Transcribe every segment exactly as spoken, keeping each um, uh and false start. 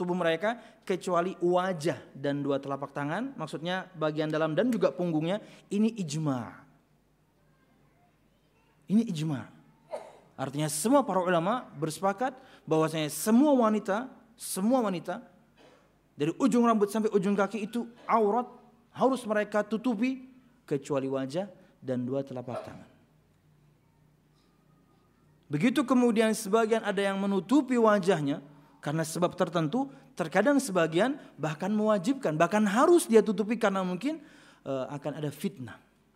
tubuh mereka kecuali wajah dan dua telapak tangan, maksudnya bagian dalam dan juga punggungnya. Ini ijma. Ini ijma. Artinya semua para ulama bersepakat bahwasanya semua wanita, semua wanita dari ujung rambut sampai ujung kaki itu aurat, harus mereka tutupi kecuali wajah dan dua telapak tangan. Begitu kemudian sebagian ada yang menutupi wajahnya karena sebab tertentu, terkadang sebagian bahkan mewajibkan, bahkan harus dia tutupi karena mungkin uh, akan ada fitnah.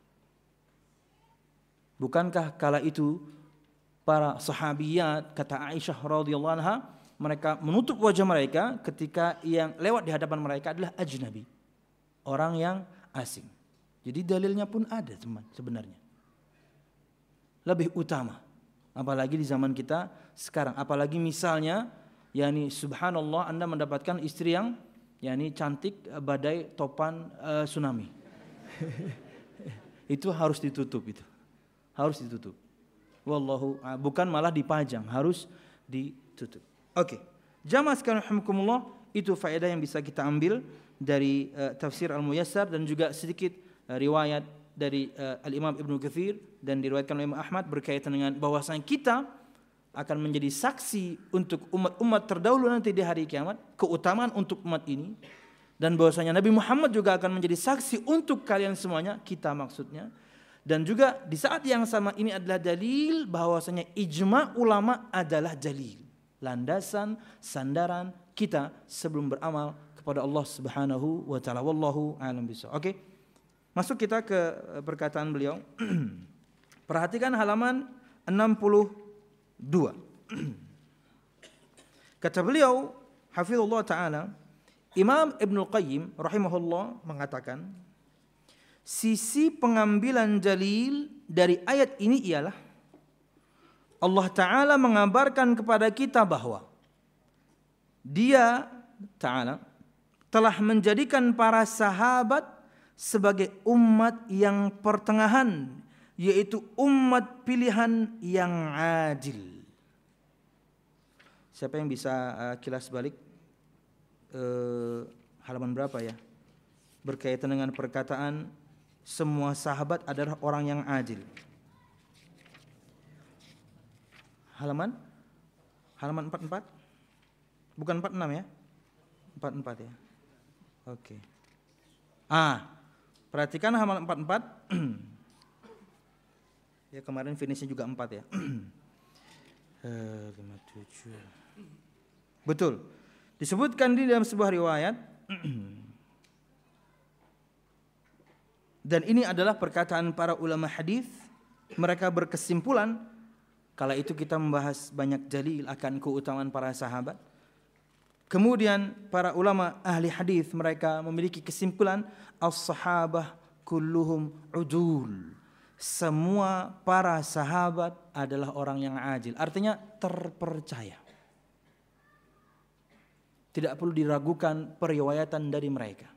Bukankah kala itu para sahabiyat, kata Aisyah radhiyallahu anha, mereka menutup wajah mereka ketika yang lewat di hadapan mereka adalah ajnabi, orang yang asing. Jadi dalilnya pun ada teman sebenarnya. Lebih utama, apalagi di zaman kita sekarang, apalagi misalnya, yakni subhanallah Anda mendapatkan istri yang yakni cantik badai topan uh, tsunami. Itu harus ditutup itu. Harus ditutup. Wallahu, bukan malah dipajang, harus ditutup. Oke. Okay. Jamaah sekalian rahimakumullah, itu faedah yang bisa kita ambil dari uh, tafsir Al-Muyassar dan juga sedikit uh, riwayat dari uh, Al-Imam Ibnu Katsir dan diriwayatkan oleh Imam Ahmad berkaitan dengan bahwasanya kita akan menjadi saksi untuk umat-umat terdahulu nanti di hari kiamat, keutamaan untuk umat ini, dan bahwasanya Nabi Muhammad juga akan menjadi saksi untuk kalian semuanya, kita maksudnya. Dan juga di saat yang sama ini adalah dalil bahwasanya ijma ulama adalah dalil, landasan, sandaran kita sebelum beramal kepada Allah Subhanahu wa taala. Wallahu a'lam bishawab. Oke. Okay. Masuk kita ke perkataan beliau. Perhatikan halaman enam puluh dua. Kata beliau, hafizullah ta'ala, Imam Ibnul Qayyim rahimahullah mengatakan, sisi pengambilan dalil dari ayat ini ialah Allah Ta'ala mengabarkan kepada kita bahwa Dia Ta'ala telah menjadikan para sahabat sebagai umat yang pertengahan, yaitu umat pilihan yang adil. Siapa yang bisa uh, kilas balik uh, halaman berapa ya? Berkaitan dengan perkataan semua sahabat adalah orang yang adil. Halaman halaman empat puluh empat? Bukan empat puluh enam ya? empat puluh empat ya. Oke. Okay. Ah, perhatikan halaman empat puluh empat. Ya kemarin finishnya juga empat ya. lima puluh tujuh. Betul. Disebutkan di dalam sebuah riwayat. Dan ini adalah perkataan para ulama hadis. Mereka berkesimpulan, kala itu kita membahas banyak dalil akan keutamaan para sahabat. Kemudian para ulama ahli hadis mereka memiliki kesimpulan, as-sahabah kulluhum udul. Semua para sahabat adalah orang yang adil. Artinya terpercaya. Tidak perlu diragukan periwayatan dari mereka.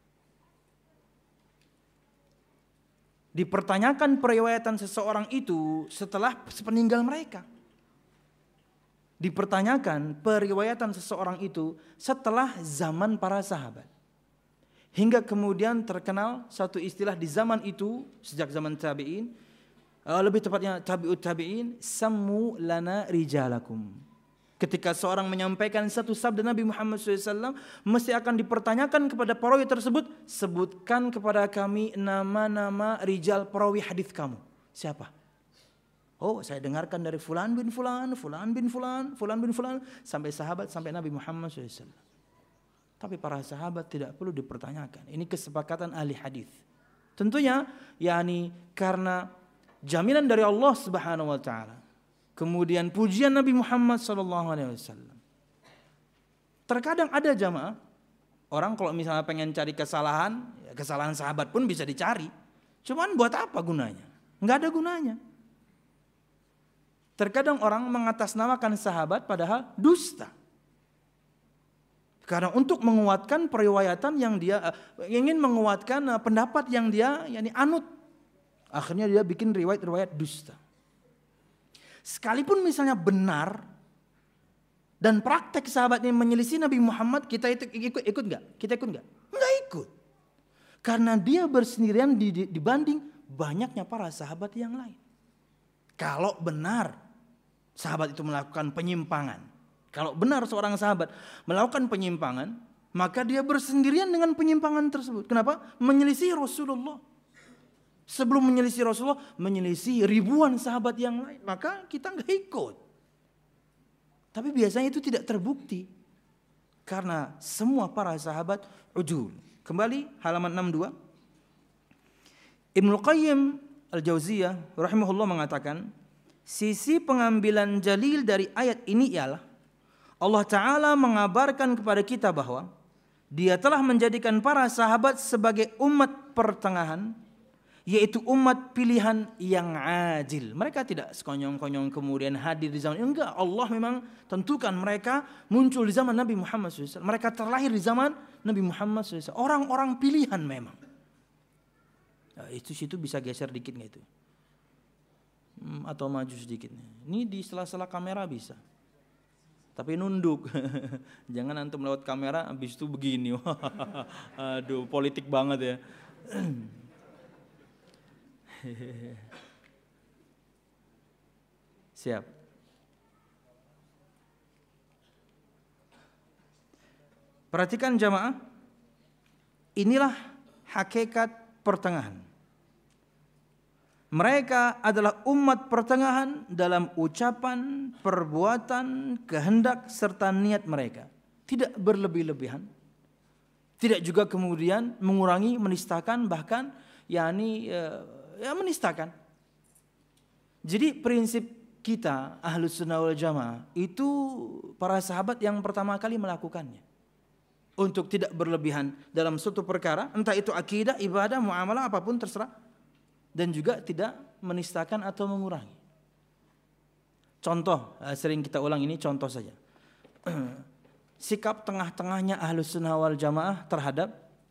Dipertanyakan periwayatan seseorang itu setelah sepeninggal mereka. Dipertanyakan periwayatan seseorang itu setelah zaman para sahabat. Hingga kemudian terkenal satu istilah di zaman itu, sejak zaman tabi'in, lebih tepatnya tabi'ut tabi'in, sammu lana rijalakum. Ketika seorang menyampaikan satu sabda Nabi Muhammad shallallahu alaihi wasallam, mesti akan dipertanyakan kepada perawi tersebut, sebutkan kepada kami nama-nama rijal perawi hadis kamu. Siapa? Oh, saya dengarkan dari fulan bin fulan, fulan bin fulan, fulan bin fulan, sampai sahabat, sampai Nabi Muhammad shallallahu alaihi wasallam. Tapi para sahabat tidak perlu dipertanyakan. Ini kesepakatan ahli hadis. Tentunya, yakni karena jaminan dari Allah Subhanahu wa taala. Kemudian pujian Nabi Muhammad sallallahu alaihi wasallam. Terkadang ada jamaah, orang kalau misalnya pengen cari kesalahan, ya kesalahan sahabat pun bisa dicari. Cuman buat apa gunanya? Enggak ada gunanya. Terkadang orang mengatasnamakan sahabat padahal dusta. Karena untuk menguatkan periwayatan yang dia uh, ingin menguatkan uh, pendapat yang dia yakni anut. Akhirnya dia bikin riwayat-riwayat dusta. Sekalipun misalnya benar Dan praktek sahabat ini menyelisih Nabi Muhammad, kita itu ikut ikut nggak? Kita ikut nggak? Nggak ikut. Karena dia bersendirian dibanding banyaknya para sahabat yang lain. Kalau benar sahabat itu melakukan penyimpangan, kalau benar seorang sahabat melakukan penyimpangan, maka dia bersendirian dengan penyimpangan tersebut. Kenapa? Menyelisih Rasulullah. Sebelum menyelisih Rasulullah, menyelisih ribuan sahabat yang lain. Maka kita nggak ikut. Tapi biasanya itu tidak terbukti. Karena semua para sahabat ujul. Kembali halaman enam puluh dua. Ibnu Qayyim Al-Jauziyah rahimahullah mengatakan, sisi pengambilan jalil dari ayat ini ialah Allah Ta'ala mengabarkan kepada kita bahwa Dia telah menjadikan para sahabat sebagai umat pertengahan, yaitu umat pilihan yang adil. Mereka tidak sekonyong-konyong kemudian hadir di zaman ini. Enggak, Allah memang tentukan mereka muncul di zaman Nabi Muhammad shallallahu alaihi wasallam. Mereka terlahir di zaman Nabi Muhammad shallallahu alaihi wasallam. Orang-orang pilihan memang. Nah, itu situ bisa geser dikit nggak itu? Hmm, atau maju sedikit. Ini di sela-sela kamera bisa. Tapi nunduk. Jangan antum lewat kamera habis itu begini. Aduh, politik banget ya. Siap. Perhatikan jamaah. Inilah hakikat pertengahan. Mereka adalah umat pertengahan dalam ucapan, perbuatan, kehendak serta niat mereka. Tidak berlebih-lebihan. Tidak juga kemudian mengurangi, menistakan, bahkan yakni ya menistakan. Jadi prinsip kita Ahlus Sunnah wal Jamaah itu para sahabat yang pertama kali melakukannya. Untuk tidak berlebihan dalam suatu perkara, entah itu akidah, ibadah, muamalah, apapun terserah. Dan juga tidak menistakan atau mengurangi. Contoh, sering kita ulang ini contoh saja. Sikap tengah-tengahnya Ahlus Sunnah wal Jamaah terhadap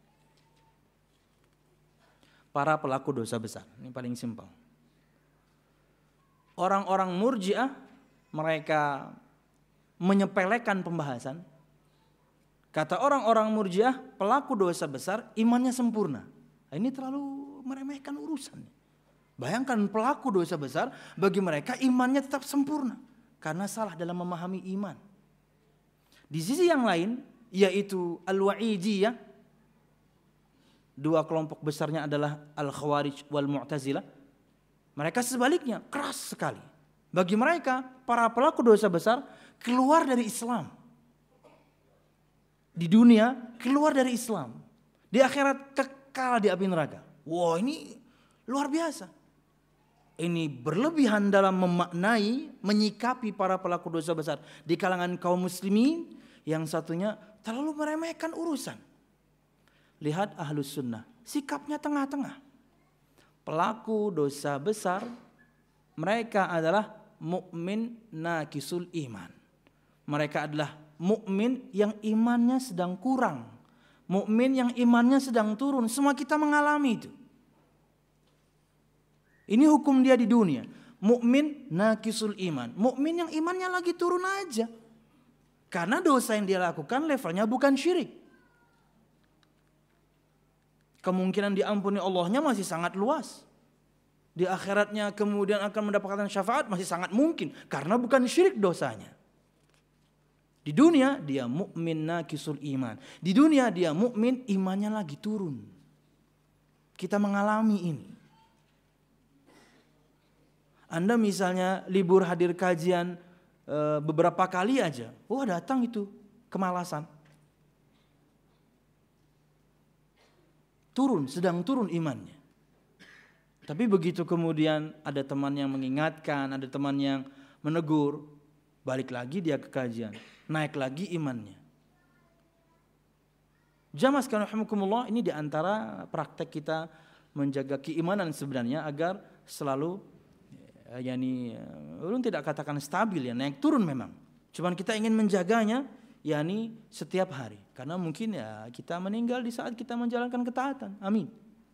para pelaku dosa besar. Ini paling simpel. Orang-orang Murji'ah mereka menyepelekan pembahasan. Kata orang-orang Murji'ah, pelaku dosa besar imannya sempurna. Ini terlalu meremehkan urusan. Bayangkan pelaku dosa besar, bagi mereka imannya tetap sempurna. Karena salah dalam memahami iman. Di sisi yang lain, yaitu Al-Wa'idiyah. Dua kelompok besarnya adalah Al-Khawarij wal Mu'tazilah. Mereka sebaliknya keras sekali. Bagi mereka para pelaku dosa besar keluar dari Islam. Di dunia keluar dari Islam. Di akhirat kekal di api neraka. Wah, ini luar biasa. Ini berlebihan dalam memaknai, menyikapi para pelaku dosa besar di kalangan kaum muslimin. Yang satunya terlalu meremehkan urusan. Lihat Ahlus Sunnah, sikapnya tengah-tengah. Pelaku dosa besar, mereka adalah mukmin naqisul iman. Mereka adalah mukmin yang imannya sedang kurang, mukmin yang imannya sedang turun. Semua kita mengalami itu. Ini hukum dia di dunia. Mukmin naqisul iman, mukmin yang imannya lagi turun aja. Karena dosa yang dia lakukan levelnya bukan syirik. Kemungkinan diampuni Allahnya masih sangat luas. Di akhiratnya kemudian akan mendapatkan syafaat masih sangat mungkin. Karena bukan syirik dosanya. Di dunia dia mukmin naqisul iman. Di dunia dia mukmin imannya lagi turun. Kita mengalami ini. Anda misalnya libur hadir kajian e, beberapa kali aja. Wah, datang itu kemalasan. Turun, sedang turun imannya. Tapi begitu kemudian ada teman yang mengingatkan, ada teman yang menegur, balik lagi dia ke kajian, naik lagi imannya. Jamaah sekalian rahimakumullah, ini diantara praktek kita menjaga keimanan sebenarnya agar selalu, yakni belum tidak katakan stabil ya, naik turun memang. Cuman kita ingin menjaganya, yakni setiap hari. Karena mungkin ya kita meninggal di saat kita menjalankan ketaatan. Amin.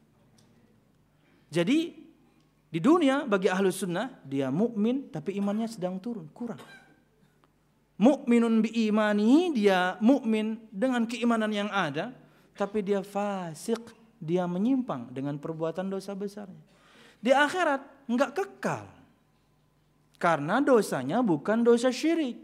Jadi di dunia bagi Ahlus Sunnah dia mukmin tapi imannya sedang turun, kurang. Mukminun bi imanihi, dia mukmin dengan keimanan yang ada, tapi dia fasik, dia menyimpang dengan perbuatan dosa besarnya. Di akhirat enggak kekal. Karena dosanya bukan dosa syirik.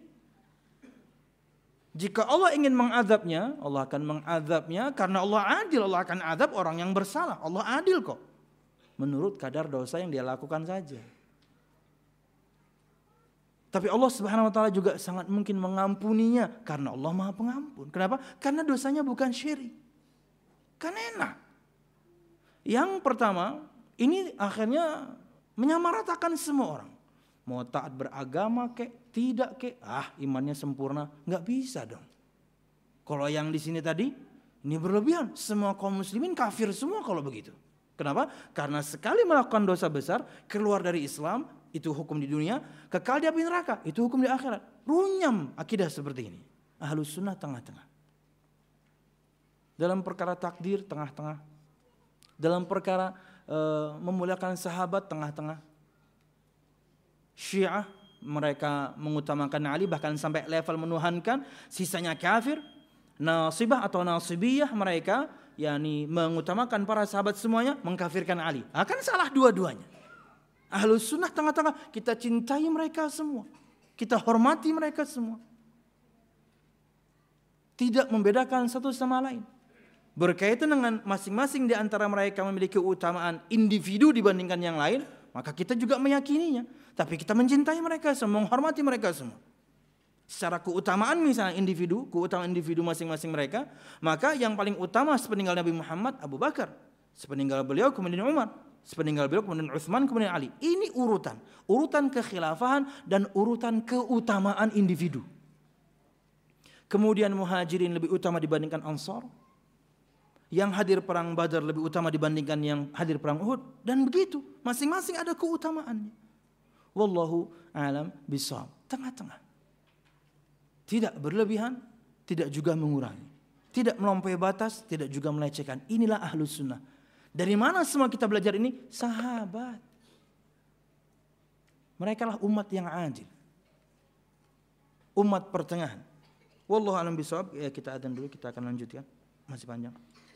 Jika Allah ingin mengadabnya, Allah akan mengadabnya karena Allah adil. Allah akan adab orang yang bersalah. Allah adil kok. Menurut kadar dosa yang dia lakukan saja. Tapi Allah Subhanahu wa taala juga sangat mungkin mengampuninya karena Allah Maha Pengampun. Kenapa? Karena dosanya bukan syirik. Kan enak. Yang pertama, ini akhirnya menyamaratakan semua orang. Mau taat beragama kek, tidak kek, ah imannya sempurna, nggak bisa dong. Kalau yang di sini tadi, ini berlebihan. Semua kaum muslimin kafir semua kalau begitu. Kenapa? Karena sekali melakukan dosa besar, keluar dari Islam, itu hukum di dunia, kekal di api neraka, itu hukum di akhirat. Runyam akidah seperti ini. Ahlus sunnah tengah-tengah. Dalam perkara takdir tengah-tengah. Dalam perkara e, memuliakan sahabat tengah-tengah. Syiah mereka mengutamakan Ali bahkan sampai level menuhankan, sisanya kafir. Nasibah atau nasibiyah mereka yakni mengutamakan para sahabat semuanya, mengkafirkan Ali. Akan salah dua-duanya. Ahlus sunnah tengah-tengah, kita cintai mereka semua, kita hormati mereka semua, tidak membedakan satu sama lain. Berkaitan dengan masing-masing di antara mereka memiliki keutamaan individu dibandingkan yang lain, maka kita juga meyakininya. Tapi kita mencintai mereka semua, menghormati mereka semua. Secara keutamaan misalnya individu, keutamaan individu masing-masing mereka, maka yang paling utama sepeninggal Nabi Muhammad Abu Bakar, sepeninggal beliau kemudian Umar, sepeninggal beliau kemudian Utsman, kemudian Ali. Ini urutan, urutan kekhilafahan dan urutan keutamaan individu. Kemudian Muhajirin lebih utama dibandingkan Ansar. Yang hadir perang Badar lebih utama dibandingkan yang hadir perang Uhud, dan begitu, masing-masing ada keutamaannya. Wallahu a'lam bishawab. Tengah-tengah. Tidak berlebihan, tidak juga mengurangi. Tidak melampaui batas, tidak juga melecehkan. Inilah ahlus sunnah. Dari mana semua kita belajar ini? Sahabat. Mereka lah umat yang adil. Umat pertengahan. Wallahu a'lam bishawab. Ya, kita adzan dulu, kita akan lanjutkan. Masih panjang.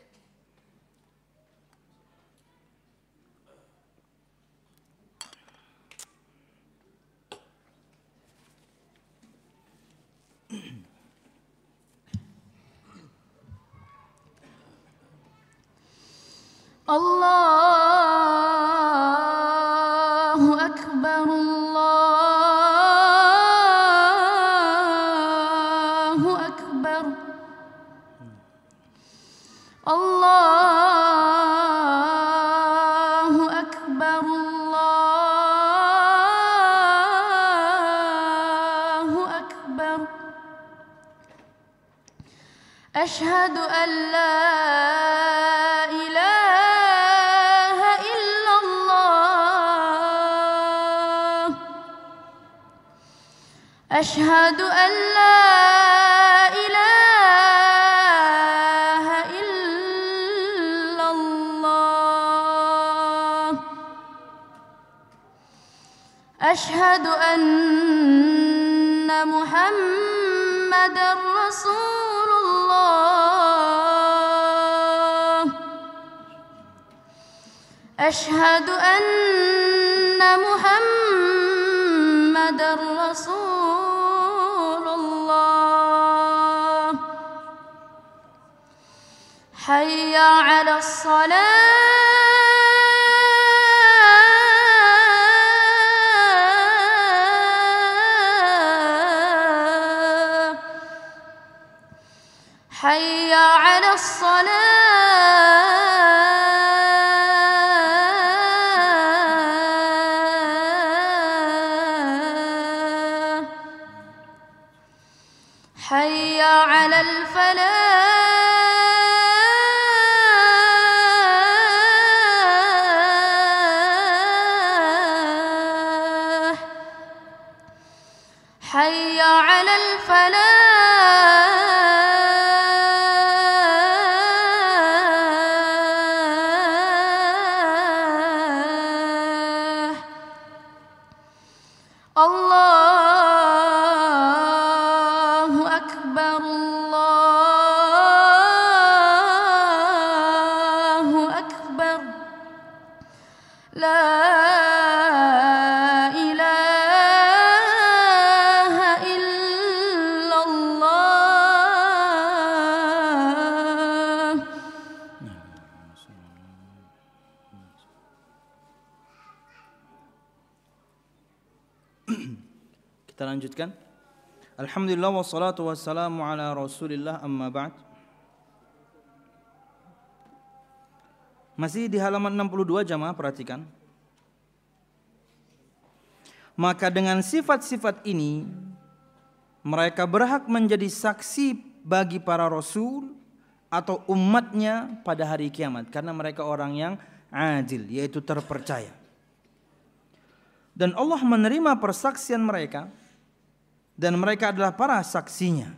Allahu Akbar, Allahu Akbar, Allahu Akbar, Allahu Akbar. Asyhadu an la أشهد أن لا إله إلا الله أشهد أن محمدًا رسول الله أشهد أن محمدًا رسول حي على الصلاة حي على الصلاة حي على الفلاح حي على الفلاح Kita lanjutkan. Alhamdulillah wassalatu wassalamu ala Rasulillah amma ba'd. Masih di halaman enam puluh dua jamaah, perhatikan. Maka dengan sifat-sifat ini mereka berhak menjadi saksi bagi para rasul atau umatnya pada hari kiamat, karena mereka orang yang adil, yaitu terpercaya. Dan Allah menerima persaksian mereka, dan mereka adalah para saksinya.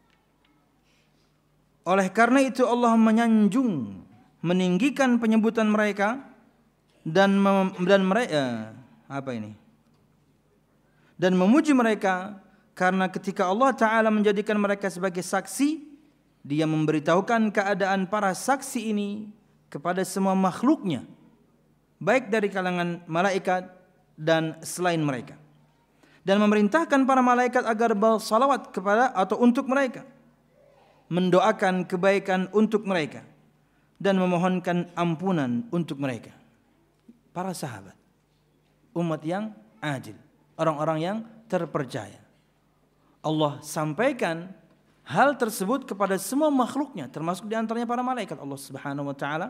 Oleh karena itu Allah menyanjung, meninggikan penyebutan mereka dan mem, dan mereka apa ini? Dan memuji mereka, karena ketika Allah Ta'ala menjadikan mereka sebagai saksi, Dia memberitahukan keadaan para saksi ini kepada semua makhluknya, baik dari kalangan malaikat dan selain mereka, dan memerintahkan para malaikat agar bersalawat kepada atau untuk mereka, mendoakan kebaikan untuk mereka, dan memohonkan ampunan untuk mereka. Para sahabat, umat yang adil, orang-orang yang terpercaya. Allah sampaikan hal tersebut kepada semua makhluknya, termasuk diantaranya para malaikat. Allah Subhanahu wa taala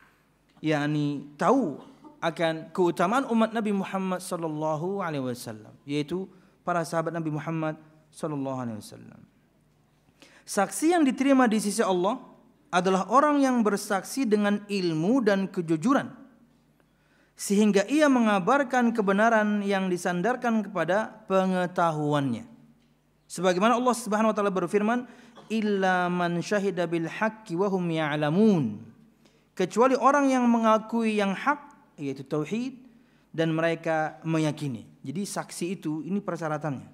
yakni tahu akan keutamaan umat Nabi Muhammad sallallahu alaihi wasallam, yaitu para sahabat Nabi Muhammad sallallahu alaihi wasallam. Saksi yang diterima di sisi Allah adalah orang yang bersaksi dengan ilmu dan kejujuran, sehingga ia mengabarkan kebenaran yang disandarkan kepada pengetahuannya. Sebagaimana Allah Subhanahu wa taala berfirman, illa man syahida bil haqqi wa hum ya'lamun. Kecuali orang yang mengakui yang hak, yaitu tauhid, dan mereka meyakini. Jadi saksi itu ini persyaratannya.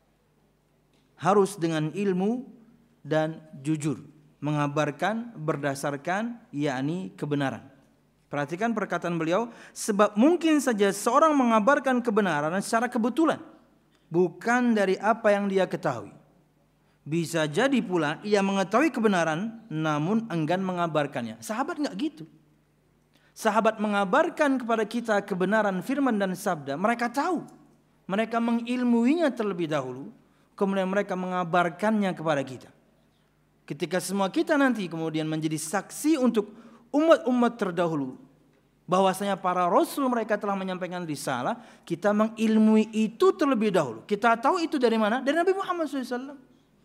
Harus dengan ilmu dan jujur, mengabarkan berdasarkan yakni kebenaran. Perhatikan perkataan beliau, sebab mungkin saja seorang mengabarkan kebenaran secara kebetulan, bukan dari apa yang dia ketahui. Bisa jadi pula ia mengetahui kebenaran namun enggan mengabarkannya. Sahabat enggak gitu. Sahabat mengabarkan kepada kita kebenaran firman dan sabda, mereka tahu. Mereka mengilmuinya terlebih dahulu, kemudian mereka mengabarkannya kepada kita. Ketika semua kita nanti kemudian menjadi saksi untuk umat-umat terdahulu, bahwasanya para rasul mereka telah menyampaikan risalah, kita mengilmui itu terlebih dahulu. Kita tahu itu dari mana? Dari Nabi Muhammad shallallahu alaihi wasallam.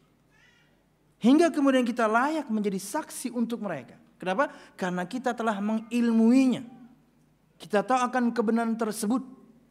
Hingga kemudian kita layak menjadi saksi untuk mereka. Kenapa? Karena kita telah mengilmuinya. Kita tahu akan kebenaran tersebut,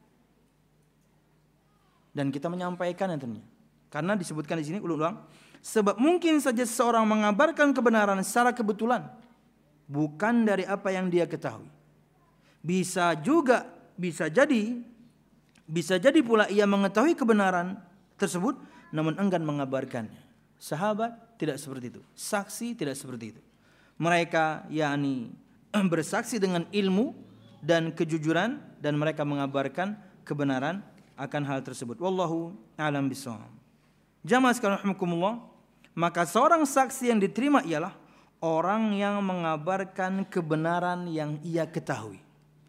dan kita menyampaikan tentunya. Karena disebutkan di sini ulang-ulang, sebab mungkin saja seorang mengabarkan kebenaran secara kebetulan, bukan dari apa yang dia ketahui. Bisa juga, bisa jadi, bisa jadi pula ia mengetahui kebenaran tersebut, namun enggan mengabarkannya. Sahabat tidak seperti itu, saksi tidak seperti itu. Mereka yakni bersaksi dengan ilmu dan kejujuran, dan mereka mengabarkan kebenaran akan hal tersebut. Wallahu a'lam bishawab. Jamaah sekalian rahimakumullah, maka seorang saksi yang diterima ialah orang yang mengabarkan kebenaran yang ia ketahui.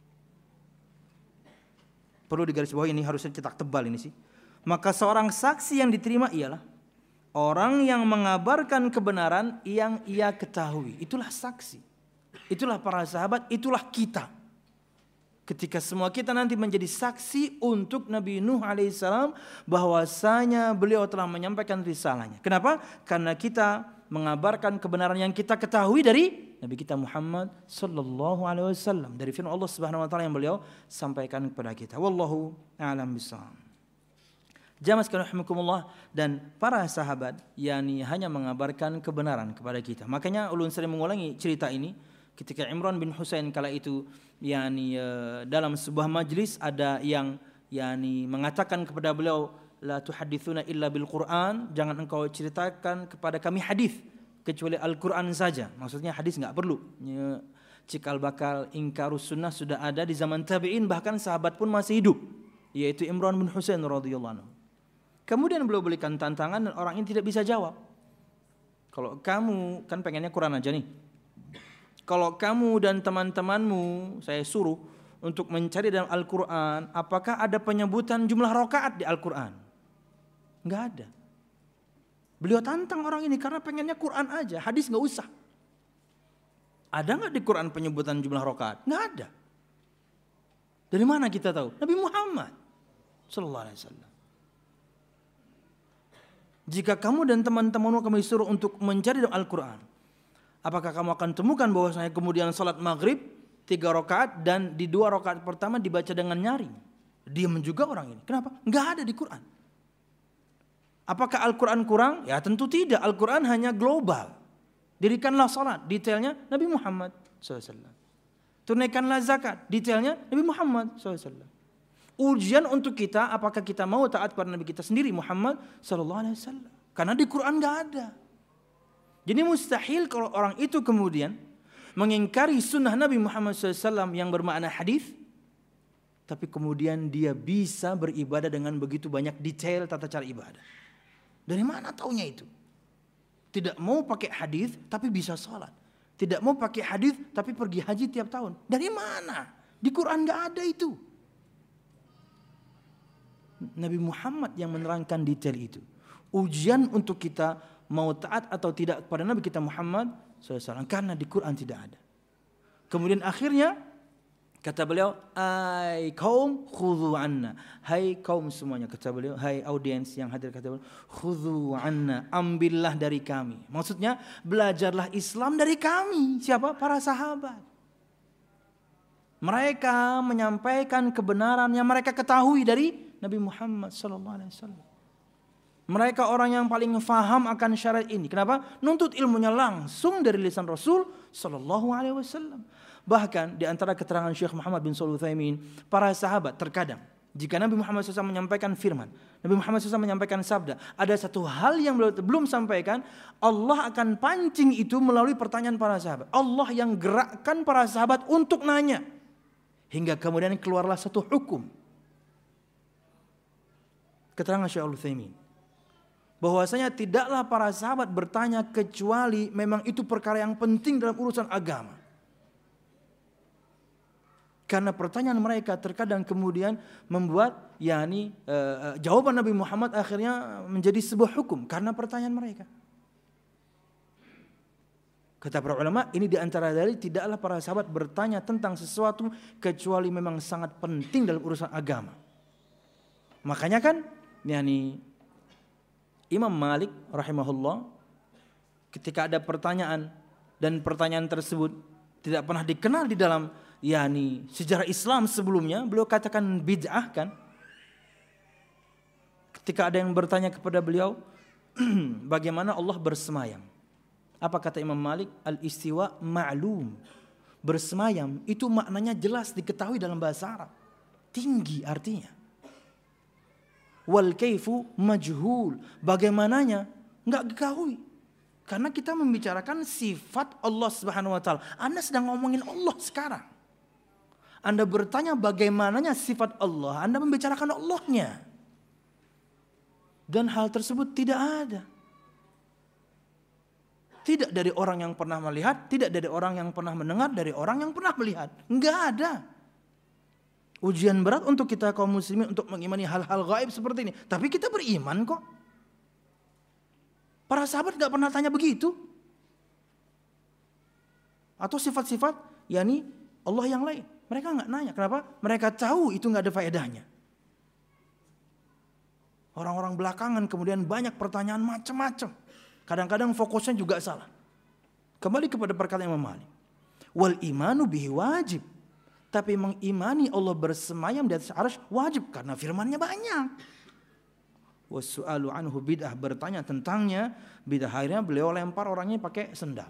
Perlu digarisbawahi, ini harusnya cetak tebal ini sih. Maka seorang saksi yang diterima ialah orang yang mengabarkan kebenaran yang ia ketahui. Itulah saksi. Itulah para sahabat, itulah kita. Ketika semua kita nanti menjadi saksi untuk Nabi Nuh alaihissalam, bahwasanya beliau telah menyampaikan risalahnya. Kenapa? Karena kita mengabarkan kebenaran yang kita ketahui dari Nabi kita Muhammad sallallahu alaihi wasallam, dari firman Allah Subhanahu wa taala yang beliau sampaikan kepada kita. Wallahu a'lam bishawab. Jamaah sekalian rahimakumullah, dan para sahabat yakni hanya mengabarkan kebenaran kepada kita. Makanya ulun sering mengulangi cerita ini ketika Imran bin Husain kala itu yakni uh, dalam sebuah majlis ada yang yakni mengatakan kepada beliau, la tuhaditsuna illa bil Quran, jangan engkau ceritakan kepada kami hadis kecuali Al-Quran saja. Maksudnya hadis enggak perlu. Cikal bakal ingkarus sunnah sudah ada di zaman tabi'in, bahkan sahabat pun masih hidup, yaitu Imran bin Husain radhiyallahu anhu. Kemudian beliau berikan tantangan dan orang ini tidak bisa jawab. Kalau kamu kan pengennya Quran aja nih. Kalau kamu dan teman-temanmu saya suruh untuk mencari dalam Al-Quran, apakah ada penyebutan jumlah rakaat di Al-Quran? Nggak ada. Beliau tantang orang ini karena pengennya Quran aja, hadis nggak usah. Ada nggak di Quran penyebutan jumlah rakaat? Nggak ada. Dari mana kita tahu? Nabi Muhammad Sallallahu Alaihi Wasallam. Jika kamu dan teman-temanmu kami suruh untuk mencari dalam Al-Quran, apakah kamu akan temukan bahwasanya kemudian salat maghrib tiga rakaat dan di dua rakaat pertama dibaca dengan nyaring? Diam juga orang ini. Kenapa? Nggak ada di Quran. Apakah Al-Quran kurang? Ya tentu tidak. Al-Quran hanya global. Dirikanlah salat, detailnya Nabi Muhammad shallallahu alaihi wasallam. Tunaikanlah zakat, detailnya Nabi Muhammad shallallahu alaihi wasallam. Ujian untuk kita, apakah kita mau taat kepada Nabi kita sendiri Muhammad sallallahu alaihi wasallam? Karena di Quran nggak ada. Jadi mustahil kalau orang itu kemudian mengingkari sunnah Nabi Muhammad sallallahu alaihi wasallam yang bermakna hadis, tapi kemudian dia bisa beribadah dengan begitu banyak detail tata cara ibadah. Dari mana taunya itu? Tidak mau pakai hadis tapi bisa sholat. Tidak mau pakai hadis tapi pergi haji tiap tahun. Dari mana? Di Quran nggak ada itu. Nabi Muhammad yang menerangkan detail itu. Ujian untuk kita mau taat atau tidak kepada Nabi kita Muhammad shallallahu alaihi wasallam karena di Quran tidak ada. Kemudian akhirnya kata beliau, "Ai kaum khudhu anna." Hai kaum semuanya, kata beliau, hai audiens yang hadir, kata beliau, "Khudhu anna." Ambillah dari kami. Maksudnya belajarlah Islam dari kami. Siapa? Para sahabat. Mereka menyampaikan kebenaran yang mereka ketahui dari Nabi Muhammad sallallahu alaihi wasallam. Mereka orang yang paling faham akan syariat ini. Kenapa? Nuntut ilmunya langsung dari lisan Rasul sallallahu alaihi wasallam. Bahkan di antara keterangan Syekh Muhammad bin Shalih Al-Utsaimin, para sahabat terkadang jika Nabi Muhammad shallallahu alaihi wasallam menyampaikan firman, Nabi Muhammad shallallahu alaihi wasallam menyampaikan sabda, ada satu hal yang belum sampaikan, Allah akan pancing itu melalui pertanyaan para sahabat. Allah yang gerakkan para sahabat untuk nanya. Hingga kemudian keluarlah satu hukum. Keterangan Syekh Al-Utsaimin, bahwasanya tidaklah para sahabat bertanya kecuali memang itu perkara yang penting dalam urusan agama. Karena pertanyaan mereka terkadang kemudian membuat yakni uh, jawaban Nabi Muhammad akhirnya menjadi sebuah hukum karena pertanyaan mereka. Kata para ulama, ini diantara dari tidaklah para sahabat bertanya tentang sesuatu kecuali memang sangat penting dalam urusan agama. Makanya kan yakni Imam Malik rahimahullah ketika ada pertanyaan dan pertanyaan tersebut tidak pernah dikenal di dalam yakni sejarah Islam sebelumnya, beliau katakan bid'ah kan. Ketika ada yang bertanya kepada beliau bagaimana Allah bersemayam, apa kata Imam Malik? Al-istiwa ma'lum. Bersemayam itu maknanya jelas diketahui dalam bahasa Arab, tinggi artinya. Wal kaifu majhul, bagaimananya enggak diketahui. Karena kita membicarakan sifat Allah Subhanahu wa taala. Anda sedang ngomongin Allah sekarang. Anda bertanya bagaimananya sifat Allah, Anda membicarakan Allahnya. Dan hal tersebut tidak ada. Tidak dari orang yang pernah melihat, tidak dari orang yang pernah mendengar, dari orang yang pernah melihat. Enggak ada. Ujian berat untuk kita kaum muslimin untuk mengimani hal-hal gaib seperti ini. Tapi kita beriman kok. Para sahabat enggak pernah tanya begitu. Atau sifat-sifat yakni Allah yang lain. Mereka enggak nanya. Kenapa? Mereka tahu itu enggak ada faedahnya. Orang-orang belakangan kemudian banyak pertanyaan macam-macam. Kadang-kadang fokusnya juga salah. Kembali kepada perkataan Imam Malik. Wal imanu bihi wajib. Tapi mengimani Allah bersemayam di atas arsy wajib karena firman-Nya banyak. Wasu'alu anhu bid'ah, bertanya tentangnya bid'ah. Akhirnya beliau lempar orangnya pakai sendal.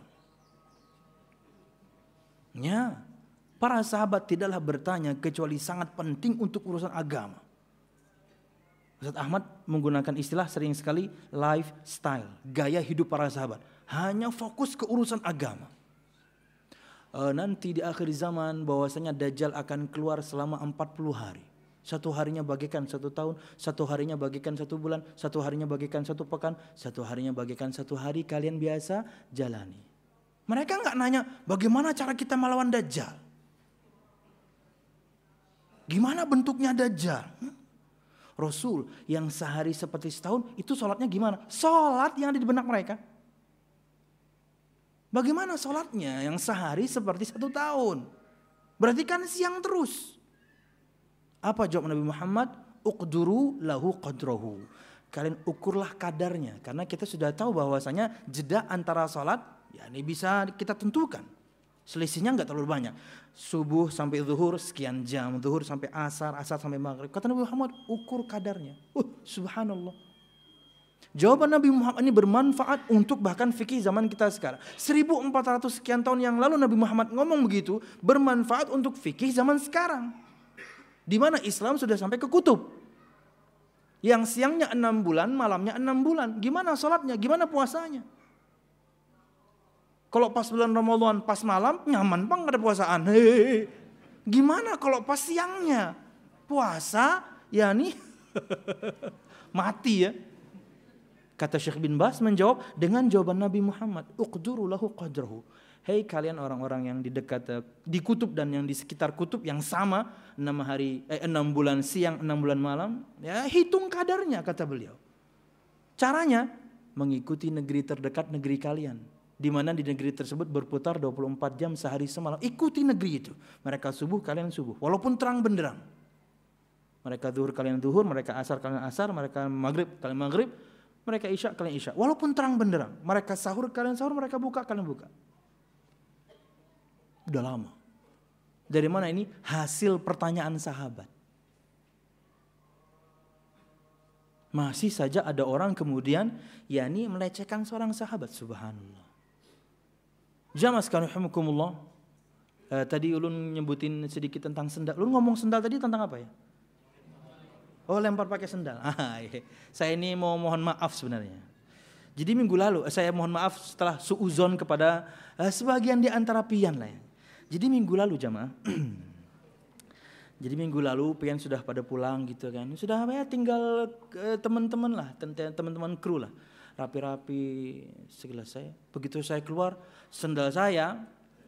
Ya, para sahabat tidaklah bertanya kecuali sangat penting untuk urusan agama. Ustaz Ahmad menggunakan istilah sering sekali lifestyle, gaya hidup para sahabat. Hanya fokus ke urusan agama. E, nanti di akhir zaman bahwasanya Dajjal akan keluar selama empat puluh hari. Satu harinya bagikan satu tahun, satu harinya bagikan satu bulan, satu harinya bagikan satu pekan, satu harinya bagikan satu hari, kalian biasa jalani. Mereka enggak nanya bagaimana cara kita melawan Dajjal. Gimana bentuknya Dajjal? Rasul yang sehari seperti setahun, itu sholatnya gimana? Sholat yang ada di benak mereka. Bagaimana sholatnya yang sehari seperti satu tahun? Berarti kan siang terus. Apa jawab Nabi Muhammad? Uqduru lahu qadrahu. Kalian ukurlah kadarnya. Karena kita sudah tahu bahwasanya jeda antara sholat, ya ini bisa kita tentukan. Selisihnya enggak terlalu banyak. Subuh sampai zuhur sekian jam, zuhur sampai asar, asar sampai maghrib. Kata Nabi Muhammad, ukur kadarnya. Uh, subhanallah. Jawaban Nabi Muhammad ini bermanfaat untuk bahkan fikih zaman kita sekarang. seribu empat ratus sekian tahun yang lalu Nabi Muhammad ngomong begitu, bermanfaat untuk fikih zaman sekarang. Di mana Islam sudah sampai ke kutub. Yang siangnya enam bulan, malamnya enam bulan. Gimana sholatnya, gimana puasanya? Kalau pas bulan Ramadan, pas malam, nyaman bang ada puasaan. Hehehe. Gimana kalau pas siangnya? Puasa, ya nih mati ya. Kata Syekh bin Baz menjawab dengan jawaban Nabi Muhammad. Uqduru lahu qadrahu. Hei kalian orang-orang yang di dekat di kutub dan yang di sekitar kutub yang sama, enam hari eh, enam bulan siang, enam bulan malam, ya hitung kadarnya kata beliau. Caranya mengikuti negeri terdekat negeri kalian, di mana di negeri tersebut berputar dua puluh empat jam sehari semalam. Ikuti negeri itu. Mereka subuh kalian subuh, walaupun terang benderang. Mereka zuhur kalian zuhur, mereka asar kalian asar, mereka maghrib kalian maghrib, mereka isya kalian isya, walaupun terang benderang. Mereka sahur kalian sahur, mereka buka kalian buka. Udah lama. Dari mana ini? Hasil pertanyaan sahabat. Masih saja ada orang kemudian yakni melecehkan seorang sahabat, subhanallah. Jamaah sekalian rahimakumullah. Eh, tadi ulun nyebutin sedikit tentang sendal. Ulun ngomong sendal tadi tentang apa ya? Oh, lempar pakai sendal. Ah, iya. Saya ini mau mohon maaf sebenarnya. Jadi minggu lalu saya mohon maaf setelah suuzon kepada eh, sebagian di antara pian lah ya. Jadi minggu lalu jamaah, jadi minggu lalu pian sudah pada pulang gitu kan, sudah ya tinggal eh, teman-teman lah, teman-teman kru lah, rapi-rapi selesai. Begitu saya keluar, sendal saya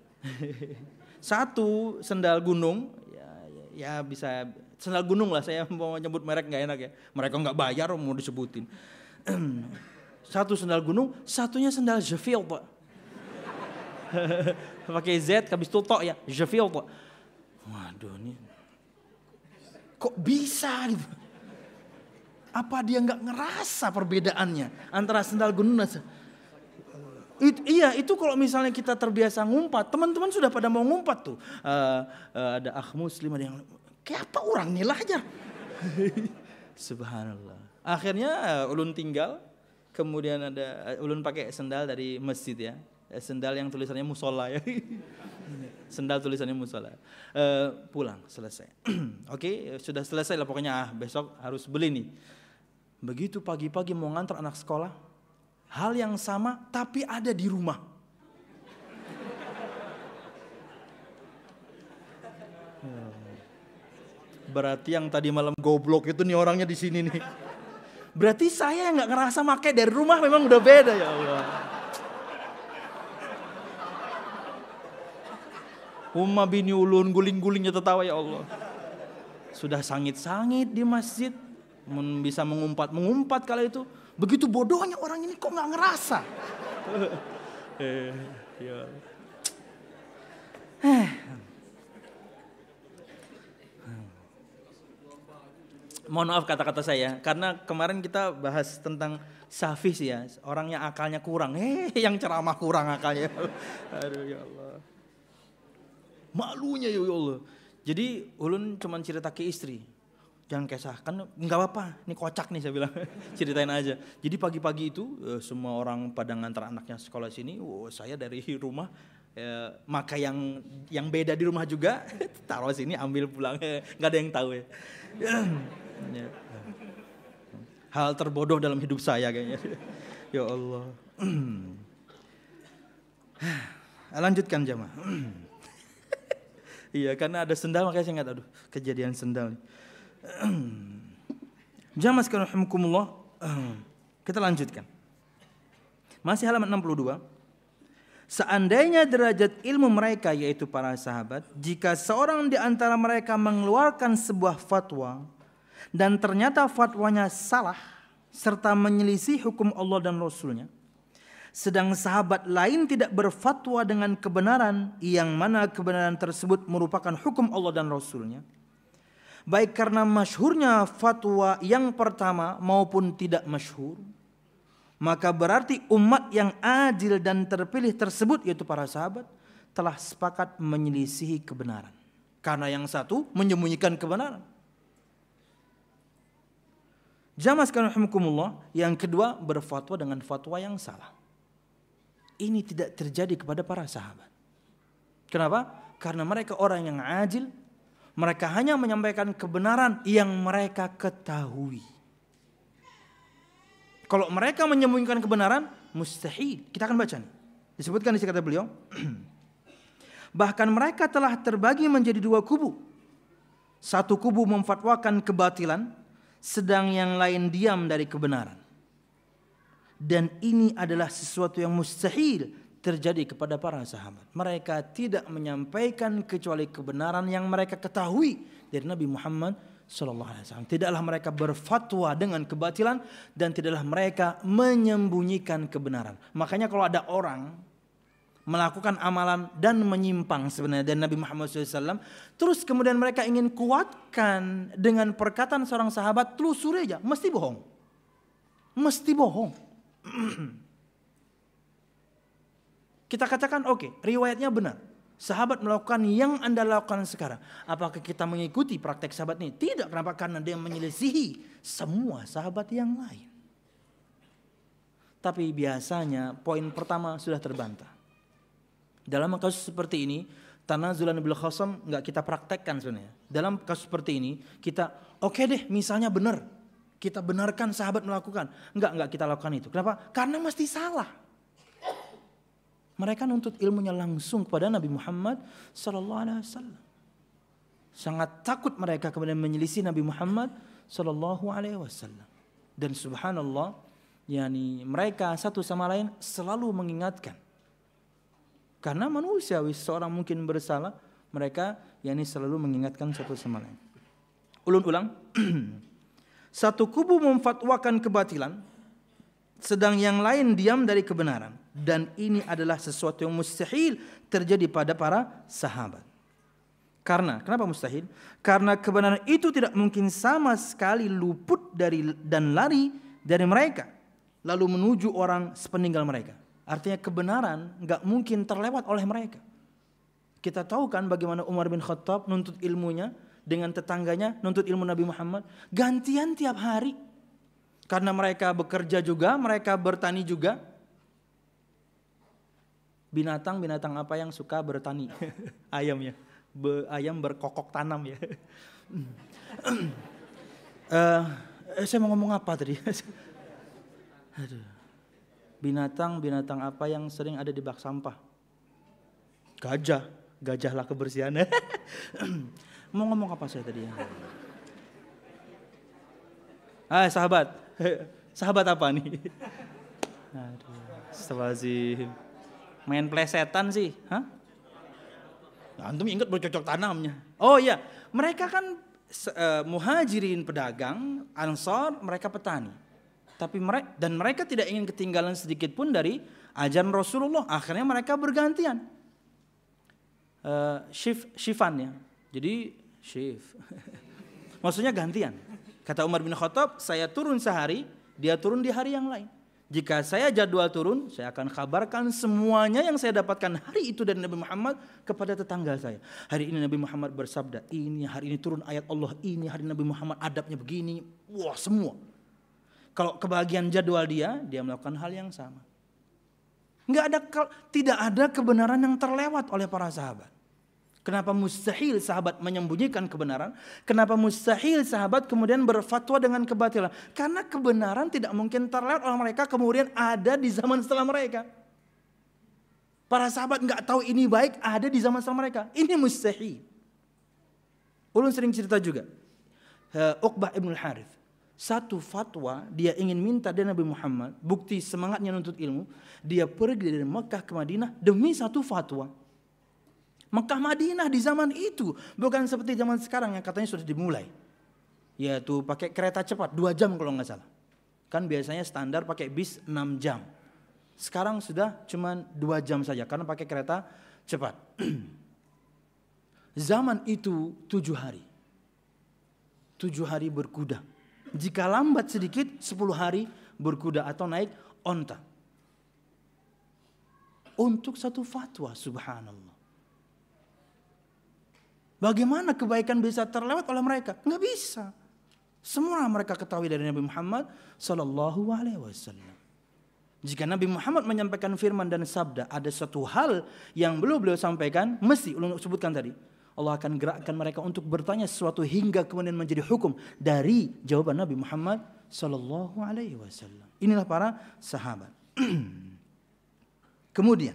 satu sendal gunung, ya, ya, ya bisa sendal gunung lah, saya mau nyebut merek nggak enak ya, mereka nggak bayar mau disebutin. Satu sendal gunung, satunya sendal Jefil pak. Pakai Z habis itu tok ya, Jefil tok. Waduh ini kok bisa gitu? Apa dia nggak ngerasa perbedaannya antara sendal gunung dan It, iya itu kalau misalnya kita terbiasa ngumpat, teman-teman sudah pada mau ngumpat tuh. Uh, uh, ada akh muslim ada yang kayak apa orang nih lah aja. Subhanallah. Akhirnya uh, ulun tinggal, kemudian ada uh, ulun pakai sendal dari masjid ya. Sendal yang tulisannya musola ya. Sendal tulisannya musola. Uh, pulang selesai. Oke, okay, sudah selesai lah pokoknya ah, besok harus beli nih. Begitu pagi-pagi mau ngantar anak sekolah, hal yang sama tapi ada di rumah. Berarti yang tadi malam goblok itu nih orangnya di sini nih. Berarti saya nggak ngerasa pakai dari rumah memang udah beda ya Allah. Umma bini ulun guling-gulingnya tertawa ya Allah. Sudah sangit-sangit di masjid, bisa mengumpat-mengumpat kala itu. Begitu bodohnya orang ini kok nggak ngerasa. eh, ya. eh. Mohon maaf kata-kata saya, karena kemarin kita bahas tentang Safis ya, orangnya akalnya kurang. Eh, yang ceramah kurang akalnya. Aduh ya Allah. Malunya ya Allah. Jadi ulun cuman cerita ke istri. Jangan kesah, kan nggak apa-apa. Ini kocak nih saya bilang, ceritain aja. Jadi pagi-pagi itu semua orang pada ngantar anaknya sekolah sini. Oh, saya dari rumah, eh, maka yang yang beda di rumah juga taruh sini, ambil pulang. Nggak ada yang tahu ya. Hal terbodoh dalam hidup saya kayaknya. Ya Allah. Lanjutkan jamaah. Iya, karena ada sendal makanya saya ingat, aduh, kejadian sendal. Jamaah sekalian rahimakumullah. Kita lanjutkan. Masih halaman enam puluh dua. Seandainya derajat ilmu mereka yaitu para sahabat, jika seorang di antara mereka mengeluarkan sebuah fatwa dan ternyata fatwanya salah serta menyelisih hukum Allah dan Rasulnya, sedang sahabat lain tidak berfatwa dengan kebenaran yang mana kebenaran tersebut merupakan hukum Allah dan Rasulnya, baik karena masyhurnya fatwa yang pertama maupun tidak masyhur, maka berarti umat yang adil dan terpilih tersebut, yaitu para sahabat, telah sepakat menyelisihi kebenaran. Karena yang satu menyembunyikan kebenaran. Jamaah sekalian rahimakumullah, yang kedua berfatwa dengan fatwa yang salah. Ini tidak terjadi kepada para sahabat. Kenapa? Karena mereka orang yang adil. Mereka hanya menyampaikan kebenaran yang mereka ketahui. Kalau mereka menyembunyikan kebenaran, mustahil. Kita akan baca nih. Disebutkan di sini kata beliau. Bahkan mereka telah terbagi menjadi dua kubu. Satu kubu memfatwakan kebatilan, sedang yang lain diam dari kebenaran. Dan ini adalah sesuatu yang mustahil terjadi kepada para sahabat. Mereka tidak menyampaikan kecuali kebenaran yang mereka ketahui dari Nabi Muhammad sallallahu alaihi wasallam. Tidaklah mereka berfatwa dengan kebatilan dan tidaklah mereka menyembunyikan kebenaran. Makanya kalau ada orang melakukan amalan dan menyimpang sebenarnya dari Nabi Muhammad sallallahu alaihi wasallam, terus kemudian mereka ingin kuatkan dengan perkataan seorang sahabat, telusuri aja, mesti bohong. Mesti bohong. Kita katakan oke, okay, riwayatnya benar. Sahabat melakukan yang Anda lakukan sekarang. Apakah kita mengikuti praktek sahabat ini? Tidak. Kenapa? Karena dia menyelisihi semua sahabat yang lain. Tapi biasanya poin pertama sudah terbantah. Dalam kasus seperti ini, tanazulan bil khasam nggak kita praktekkan sebenarnya. Dalam kasus seperti ini, kita oke okay deh, misalnya benar. Kita benarkan sahabat melakukan. Enggak, enggak kita lakukan itu. Kenapa? Karena mesti salah. Mereka nuntut ilmunya langsung kepada Nabi Muhammad sallallahu alaihi wasallam. Sangat takut mereka kemudian menyelisih Nabi Muhammad sallallahu alaihi wasallam. Dan subhanallah, yakni mereka satu sama lain selalu mengingatkan. Karena manusiawi, seorang mungkin bersalah, mereka yakni selalu mengingatkan satu sama lain. Ulun ulang. Satu kubu memfatwakan kebatilan, sedang yang lain diam dari kebenaran. Dan ini adalah sesuatu yang mustahil terjadi pada para sahabat. Karena, kenapa mustahil? Karena kebenaran itu tidak mungkin sama sekali luput dari dan lari dari mereka, lalu menuju orang sepeninggal mereka. Artinya kebenaran nggak mungkin terlewat oleh mereka. Kita tahu kan bagaimana Umar bin Khattab nuntut ilmunya dengan tetangganya, nuntut ilmu Nabi Muhammad, gantian tiap hari. Karena mereka bekerja juga, mereka bertani juga. Binatang-binatang apa yang suka bertani? Ayam ya. Be, ayam berkokok tanam ya. uh, saya mau ngomong apa tadi? Aduh. Binatang-binatang apa yang sering ada di bak sampah? Gajah. Gajahlah kebersihan. Mau ngomong apa saya tadi ya? Ah, sahabat. Sahabat apa nih? Aduh, astagfirullahaladzim. Main plesetan sih, hah? Antum ingat bercocok tanamnya. Oh iya, mereka kan uh, muhajirin pedagang, ansar, mereka petani. Tapi mereka dan mereka tidak ingin ketinggalan sedikit pun dari ajaran Rasulullah. Akhirnya mereka bergantian. Uh, shift shifan ya. Jadi shift. Maksudnya gantian. Kata Umar bin Khattab, saya turun sehari, dia turun di hari yang lain. Jika saya jadwal turun, saya akan kabarkan semuanya yang saya dapatkan hari itu dari Nabi Muhammad kepada tetangga saya. Hari ini Nabi Muhammad bersabda ini, hari ini turun ayat Allah ini, hari Nabi Muhammad adabnya begini. Wah, semua. Kalau kebagian jadwal dia, dia melakukan hal yang sama. Enggak ada, tidak ada kebenaran yang terlewat oleh para sahabat. Kenapa mustahil sahabat menyembunyikan kebenaran? Kenapa mustahil sahabat kemudian berfatwa dengan kebatilan? Karena kebenaran tidak mungkin terlewat oleh mereka kemudian ada di zaman setelah mereka. Para sahabat nggak tahu ini baik ada di zaman setelah mereka. Ini mustahil. Ulun sering cerita juga. Uqbah ibn al-Harith. Satu fatwa dia ingin minta dari Nabi Muhammad. Bukti semangatnya nuntut ilmu. Dia pergi dari Mekah ke Madinah demi satu fatwa. Mekah Madinah di zaman itu bukan seperti zaman sekarang yang katanya sudah dimulai. yaitu pakai kereta cepat dua jam kalau nggak salah. Kan biasanya standar pakai bis enam jam. Sekarang sudah cuma dua jam saja karena pakai kereta cepat. Zaman itu tujuh hari. Tujuh hari berkuda. Jika lambat sedikit sepuluh hari berkuda atau naik onta. Untuk satu fatwa, subhanallah. Bagaimana kebaikan bisa terlewat oleh mereka? Nggak bisa. Semua mereka ketahui dari Nabi Muhammad sallallahu alaihi wasallam. Jika Nabi Muhammad menyampaikan firman dan sabda, ada satu hal yang belum beliau sampaikan, mesti ulun sebutkan tadi. Allah akan gerakkan mereka untuk bertanya sesuatu hingga kemudian menjadi hukum dari jawaban Nabi Muhammad sallallahu alaihi wasallam. Inilah para sahabat. Kemudian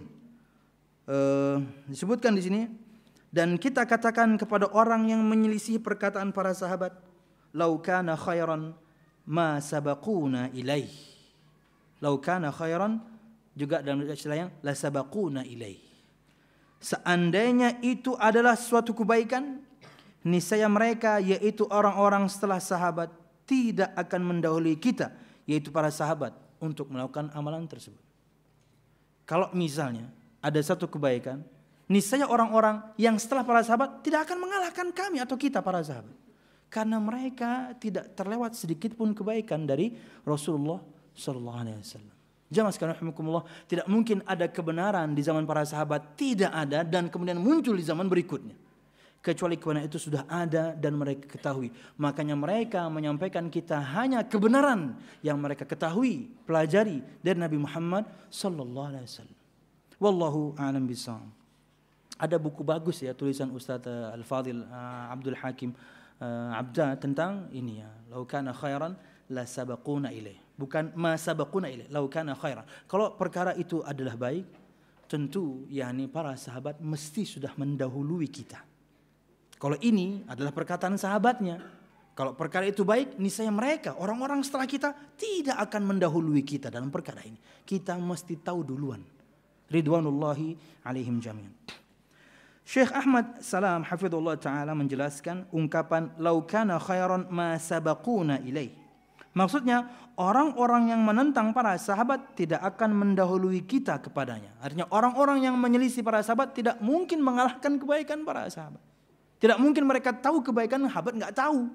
uh, disebutkan di sini, dan kita katakan kepada orang yang menyelisih perkataan para sahabat, "Lau kana khairan ma sabaquna ilaih." Lau kana khairan juga dalam istilah yang la sabaquna ilaih. Seandainya itu adalah suatu kebaikan, niscaya mereka yaitu orang-orang setelah sahabat tidak akan mendahului kita, yaitu para sahabat, untuk melakukan amalan tersebut. Kalau misalnya ada satu kebaikan, niscaya orang-orang yang setelah para sahabat tidak akan mengalahkan kami atau kita para sahabat. Karena mereka tidak terlewat sedikit pun kebaikan dari Rasulullah sallallahu alaihi wasallam. Jamaah sekalian rahimakumullah, tidak mungkin ada kebenaran di zaman para sahabat tidak ada dan kemudian muncul di zaman berikutnya. Kecuali kebenaran itu sudah ada dan mereka ketahui. Makanya mereka menyampaikan kita hanya kebenaran yang mereka ketahui, pelajari dari Nabi Muhammad sallallahu alaihi wasallam. Wallahu a'lam bishawab. Ada buku bagus ya, tulisan Ustaz Al-Fadil uh, Abdul Hakim uh, Abda tentang ini ya. Lau kana khairan la sabaquna ilaih. Bukan ma sabaquna ilaih, lau kana khairan. Kalau perkara itu adalah baik, tentu yakni para sahabat mesti sudah mendahului kita. Kalau ini adalah perkataan sahabatnya, kalau perkara itu baik, niscaya mereka orang-orang setelah kita tidak akan mendahului kita dalam perkara ini. Kita mesti tahu duluan. Ridwanullahi alaihim jami'an. Syekh Ahmad Salam hafizahullah taala menjelaskan ungkapan lau kana khairan ma sabaquna ilaih. Maksudnya orang-orang yang menentang para sahabat tidak akan mendahului kita kepadanya. Artinya orang-orang yang menyelisih para sahabat tidak mungkin mengalahkan kebaikan para sahabat. Tidak mungkin mereka tahu kebaikan sahabat nggak tahu.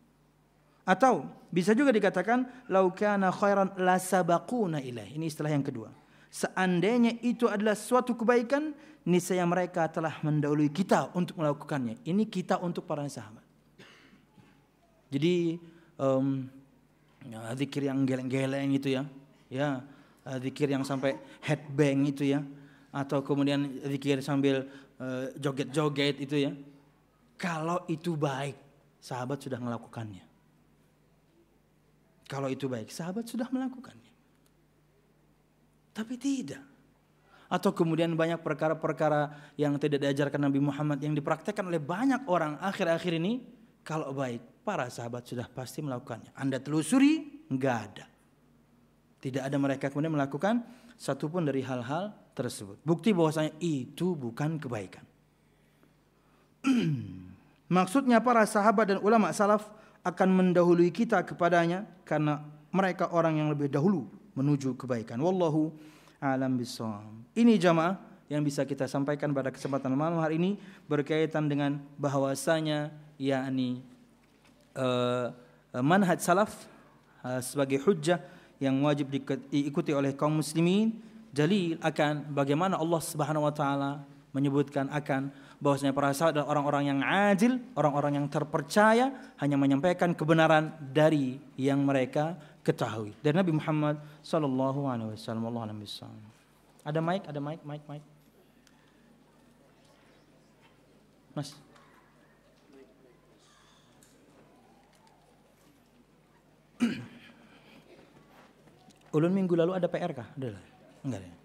Atau bisa juga dikatakan lau kana khairan la sabaquna ilaih. Ini istilah yang kedua. Seandainya itu adalah suatu kebaikan, niscaya mereka telah mendahului kita untuk melakukannya. Ini kita untuk para sahabat. Jadi um, ya, zikir yang geleng-geleng itu ya, ya zikir yang sampai headbang itu ya, atau kemudian zikir sambil uh, joget-joget itu ya. Kalau itu baik, sahabat sudah melakukannya. Kalau itu baik, sahabat sudah melakukannya. Tapi tidak. Atau kemudian banyak perkara-perkara yang tidak diajarkan Nabi Muhammad yang dipraktekkan oleh banyak orang akhir-akhir ini. Kalau baik, para sahabat sudah pasti melakukannya. Anda telusuri, enggak ada. Tidak ada mereka kemudian melakukan satupun dari hal-hal tersebut. Bukti bahwasanya itu bukan kebaikan. Maksudnya para sahabat dan ulama salaf akan mendahului kita kepadanya karena mereka orang yang lebih dahulu menuju kebaikan. Wallahu a'lam bishawab. Ini jamaah yang bisa kita sampaikan pada kesempatan malam hari ini berkaitan dengan bahwasanya yakni uh, manhaj salaf uh, sebagai hujjah yang wajib diikuti oleh kaum muslimin, dalil akan bagaimana Allah Subhanahu wa taala menyebutkan akan bahwasanya para sahabat adalah orang-orang yang adil, orang-orang yang terpercaya, hanya menyampaikan kebenaran dari yang mereka ketahui. Dari Nabi Muhammad sallallahu alaihi wasallam. Wallahu a'lam bishawab. Ada mic, ada mic, mic, mic. Mas. Ulun minggu lalu ada P R kah? Ada lah. Enggak ada.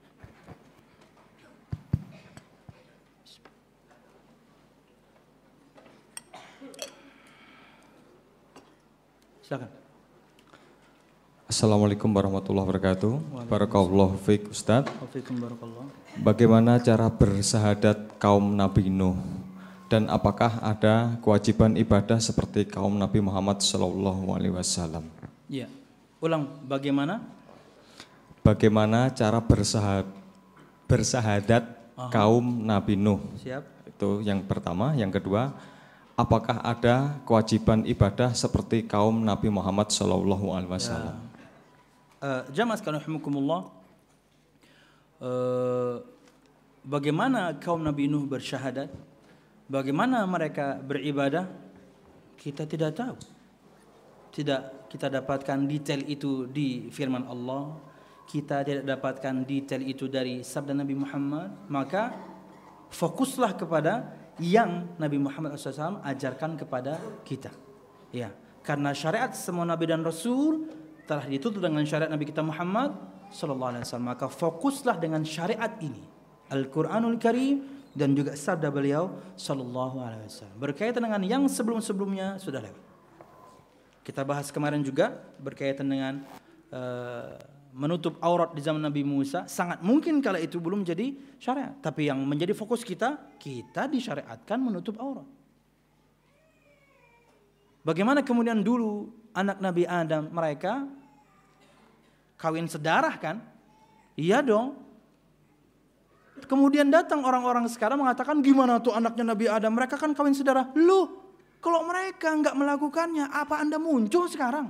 Silakan. Assalamualaikum warahmatullahi wabarakatuh. Barakallahu fiik Ustaz. Waalaikumsalam barakallahu. Bagaimana cara bersahadat kaum Nabi Nuh Dan apakah ada kewajiban ibadah seperti kaum Nabi Muhammad Shallallahu Alaihi Wasallam? Ya, ulang bagaimana? Bagaimana cara bersahad, bersahadat Aha. kaum Nabi Nuh? Siap. Itu yang pertama. Yang kedua, apakah ada kewajiban ibadah seperti kaum Nabi Muhammad Shallallahu Alaihi Wasallam? Ya. Uh, Jamaah sekalian rahimakumullah, uh, bagaimana kaum Nabi Nuh bersyahadat? Bagaimana mereka beribadah? Kita tidak tahu. Tidak kita dapatkan detail itu di firman Allah. Kita tidak dapatkan detail itu dari sabda Nabi Muhammad. Maka fokuslah kepada yang Nabi Muhammad shallallahu alaihi wasallam ajarkan kepada kita. Ya, karena syariat semua Nabi dan Rasul telah ditutup dengan syariat Nabi kita Muhammad sallallahu alaihi wasallam. Maka fokuslah dengan syariat ini, Al-Quranul Karim, dan juga sabda beliau sallallahu alaihi wasallam. Berkaitan dengan yang sebelum-sebelumnya sudah lewat. Kita bahas kemarin juga berkaitan dengan uh, menutup aurat di zaman Nabi Musa. Sangat mungkin kalau itu belum jadi syariat. Tapi yang menjadi fokus kita, kita disyariatkan menutup aurat. Bagaimana kemudian dulu anak Nabi Adam mereka kawin sedarah kan? Iya dong. Kemudian datang orang-orang sekarang mengatakan gimana tuh anaknya Nabi Adam, mereka kan kawin saudara. Loh, kalau mereka nggak melakukannya, apa Anda muncul sekarang?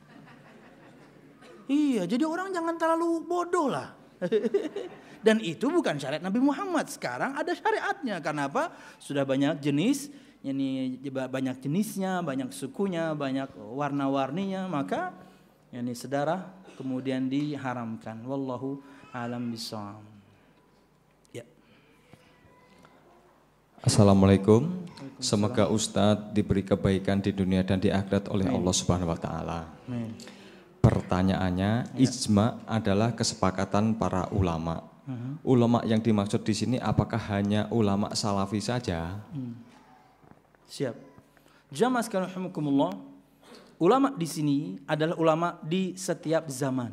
Iya, jadi orang jangan terlalu bodoh lah. Dan itu bukan syariat Nabi Muhammad. Sekarang ada syariatnya. Karena apa? Sudah banyak jenis, ini banyak jenisnya, banyak sukunya, banyak warna-warninya. Maka ini saudara kemudian diharamkan. Wallahu a'lam bishawab. Assalamualaikum. Semoga Ustadz diberi kebaikan di dunia dan di akhirat oleh Allah Subhanahu wa taala. Pertanyaannya, ijma adalah kesepakatan para ulama. Uh-huh. Ulama yang dimaksud di sini apakah hanya ulama salafi saja? Hmm. Siap. Jamaah sekalian rahimakumullah, ulama di sini adalah ulama di setiap zaman.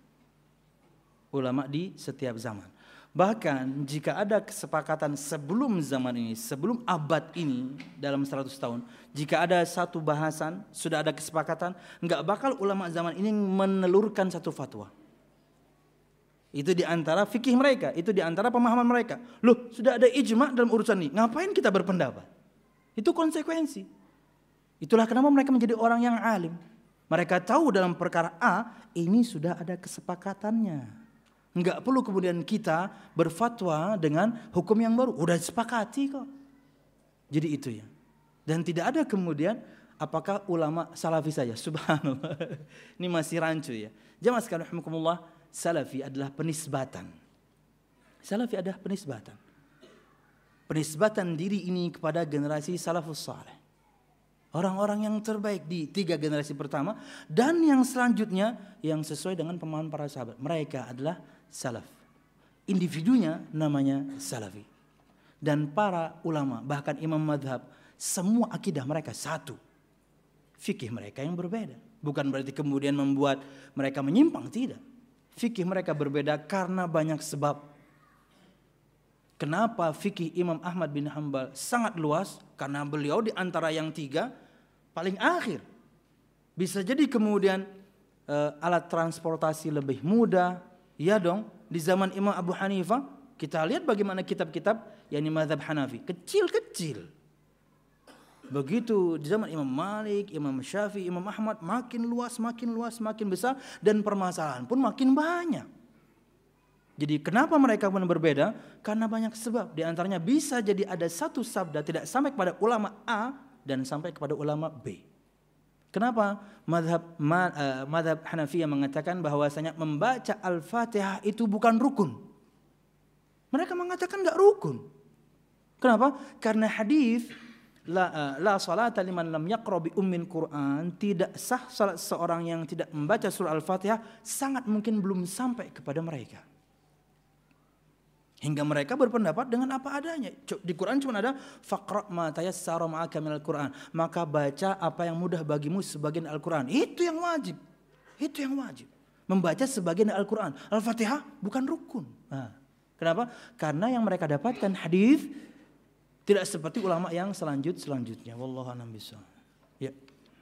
Ulama di setiap zaman. Bahkan jika ada kesepakatan sebelum zaman ini, sebelum abad ini dalam seratus tahun, jika ada satu bahasan, sudah ada kesepakatan, enggak bakal ulama zaman ini menelurkan satu fatwa. Itu di antara fikih mereka, itu di antara pemahaman mereka. Loh, sudah ada ijma dalam urusan ini, ngapain kita berpendapat? Itu konsekuensi. Itulah kenapa mereka menjadi orang yang alim. Mereka tahu dalam perkara A, ini sudah ada kesepakatannya. Enggak perlu kemudian kita berfatwa dengan hukum yang baru. Udah disepakati kok. Jadi itu ya. Dan tidak ada kemudian apakah ulama salafi saja. Subhanallah. Ini masih rancu ya. Jamaah sekalian rahimakumullah, salafi adalah penisbatan. Salafi adalah penisbatan. Penisbatan diri ini kepada generasi salafus saleh. Orang-orang yang terbaik di tiga generasi pertama dan yang selanjutnya yang sesuai dengan pemahaman para sahabat. Mereka adalah salaf. Individunya namanya salafi. Dan para ulama, bahkan imam madhab, semua akidah mereka satu. Fikih mereka yang berbeda. Bukan berarti kemudian membuat mereka menyimpang, tidak. Fikih mereka berbeda karena banyak sebab. Kenapa fikih Imam Ahmad bin Hanbal sangat luas? Karena beliau di antara yang tiga paling akhir. Bisa jadi kemudian uh, alat transportasi lebih mudah. Ya dong, di zaman Imam Abu Hanifah kita lihat bagaimana kitab-kitab yakni mazhab Hanafi kecil-kecil. Begitu di zaman Imam Malik, Imam Syafi'i, Imam Ahmad makin luas, makin luas, makin besar dan permasalahan pun makin banyak. Jadi kenapa mereka pun berbeda? Karena banyak sebab. Di antaranya bisa jadi ada satu sabda tidak sampai kepada ulama A dan sampai kepada ulama B. Kenapa? Madhab, ma, uh, madhab Hanafiyah mengatakan bahwasanya membaca Al-Fatihah itu bukan rukun. Mereka mengatakan enggak rukun. Kenapa? Karena hadis la, uh, la salata liman lam yaqra bi ummil Quran, tidak sah salat seorang yang tidak membaca surah Al-Fatihah, sangat mungkin belum sampai kepada mereka. Hingga mereka berpendapat dengan apa adanya. Di Quran cuma ada faqra ma tayassara ma'aka minal Quran. Maka baca apa yang mudah bagimu sebagian Al-Quran. Itu yang wajib. Itu yang wajib. Membaca sebagian Al-Quran. Al-Fatihah bukan rukun. Nah, kenapa? Karena yang mereka dapatkan hadis Tidak seperti ulama yang selanjut selanjutnya. Wallahu a'lam bishawab. Ya.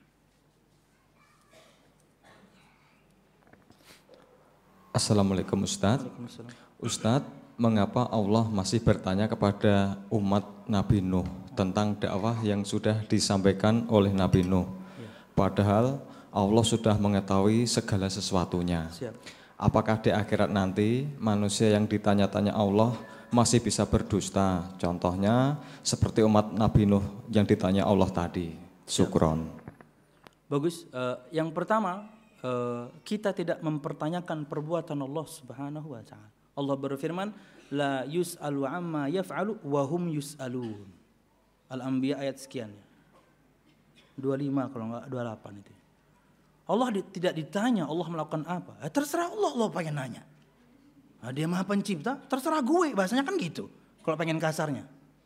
Assalamualaikum Ustadz. Ustadz, mengapa Allah masih bertanya kepada umat Nabi Nuh tentang dakwah yang sudah disampaikan oleh Nabi Nuh? Padahal Allah sudah mengetahui segala sesuatunya. Siap. Apakah di akhirat nanti manusia yang ditanya-tanya Allah masih bisa berdusta? Contohnya seperti umat Nabi Nuh yang ditanya Allah tadi. Syukron. Bagus. Uh, yang pertama, uh, kita tidak mempertanyakan perbuatan Allah Subhanahu wa taala. Allah berfirman, la yus'alu amma yaf'alu wa hum yus'alun. Al-Anbiya ayat sekian. dua puluh lima kalau enggak dua puluh delapan itu. Allah di, tidak ditanya Allah melakukan apa. Eh, terserah Allah, Allah pengen nanya. Nah, dia Maha Pencipta, terserah gue, bahasanya kan gitu. Kalau pengen kasarnya.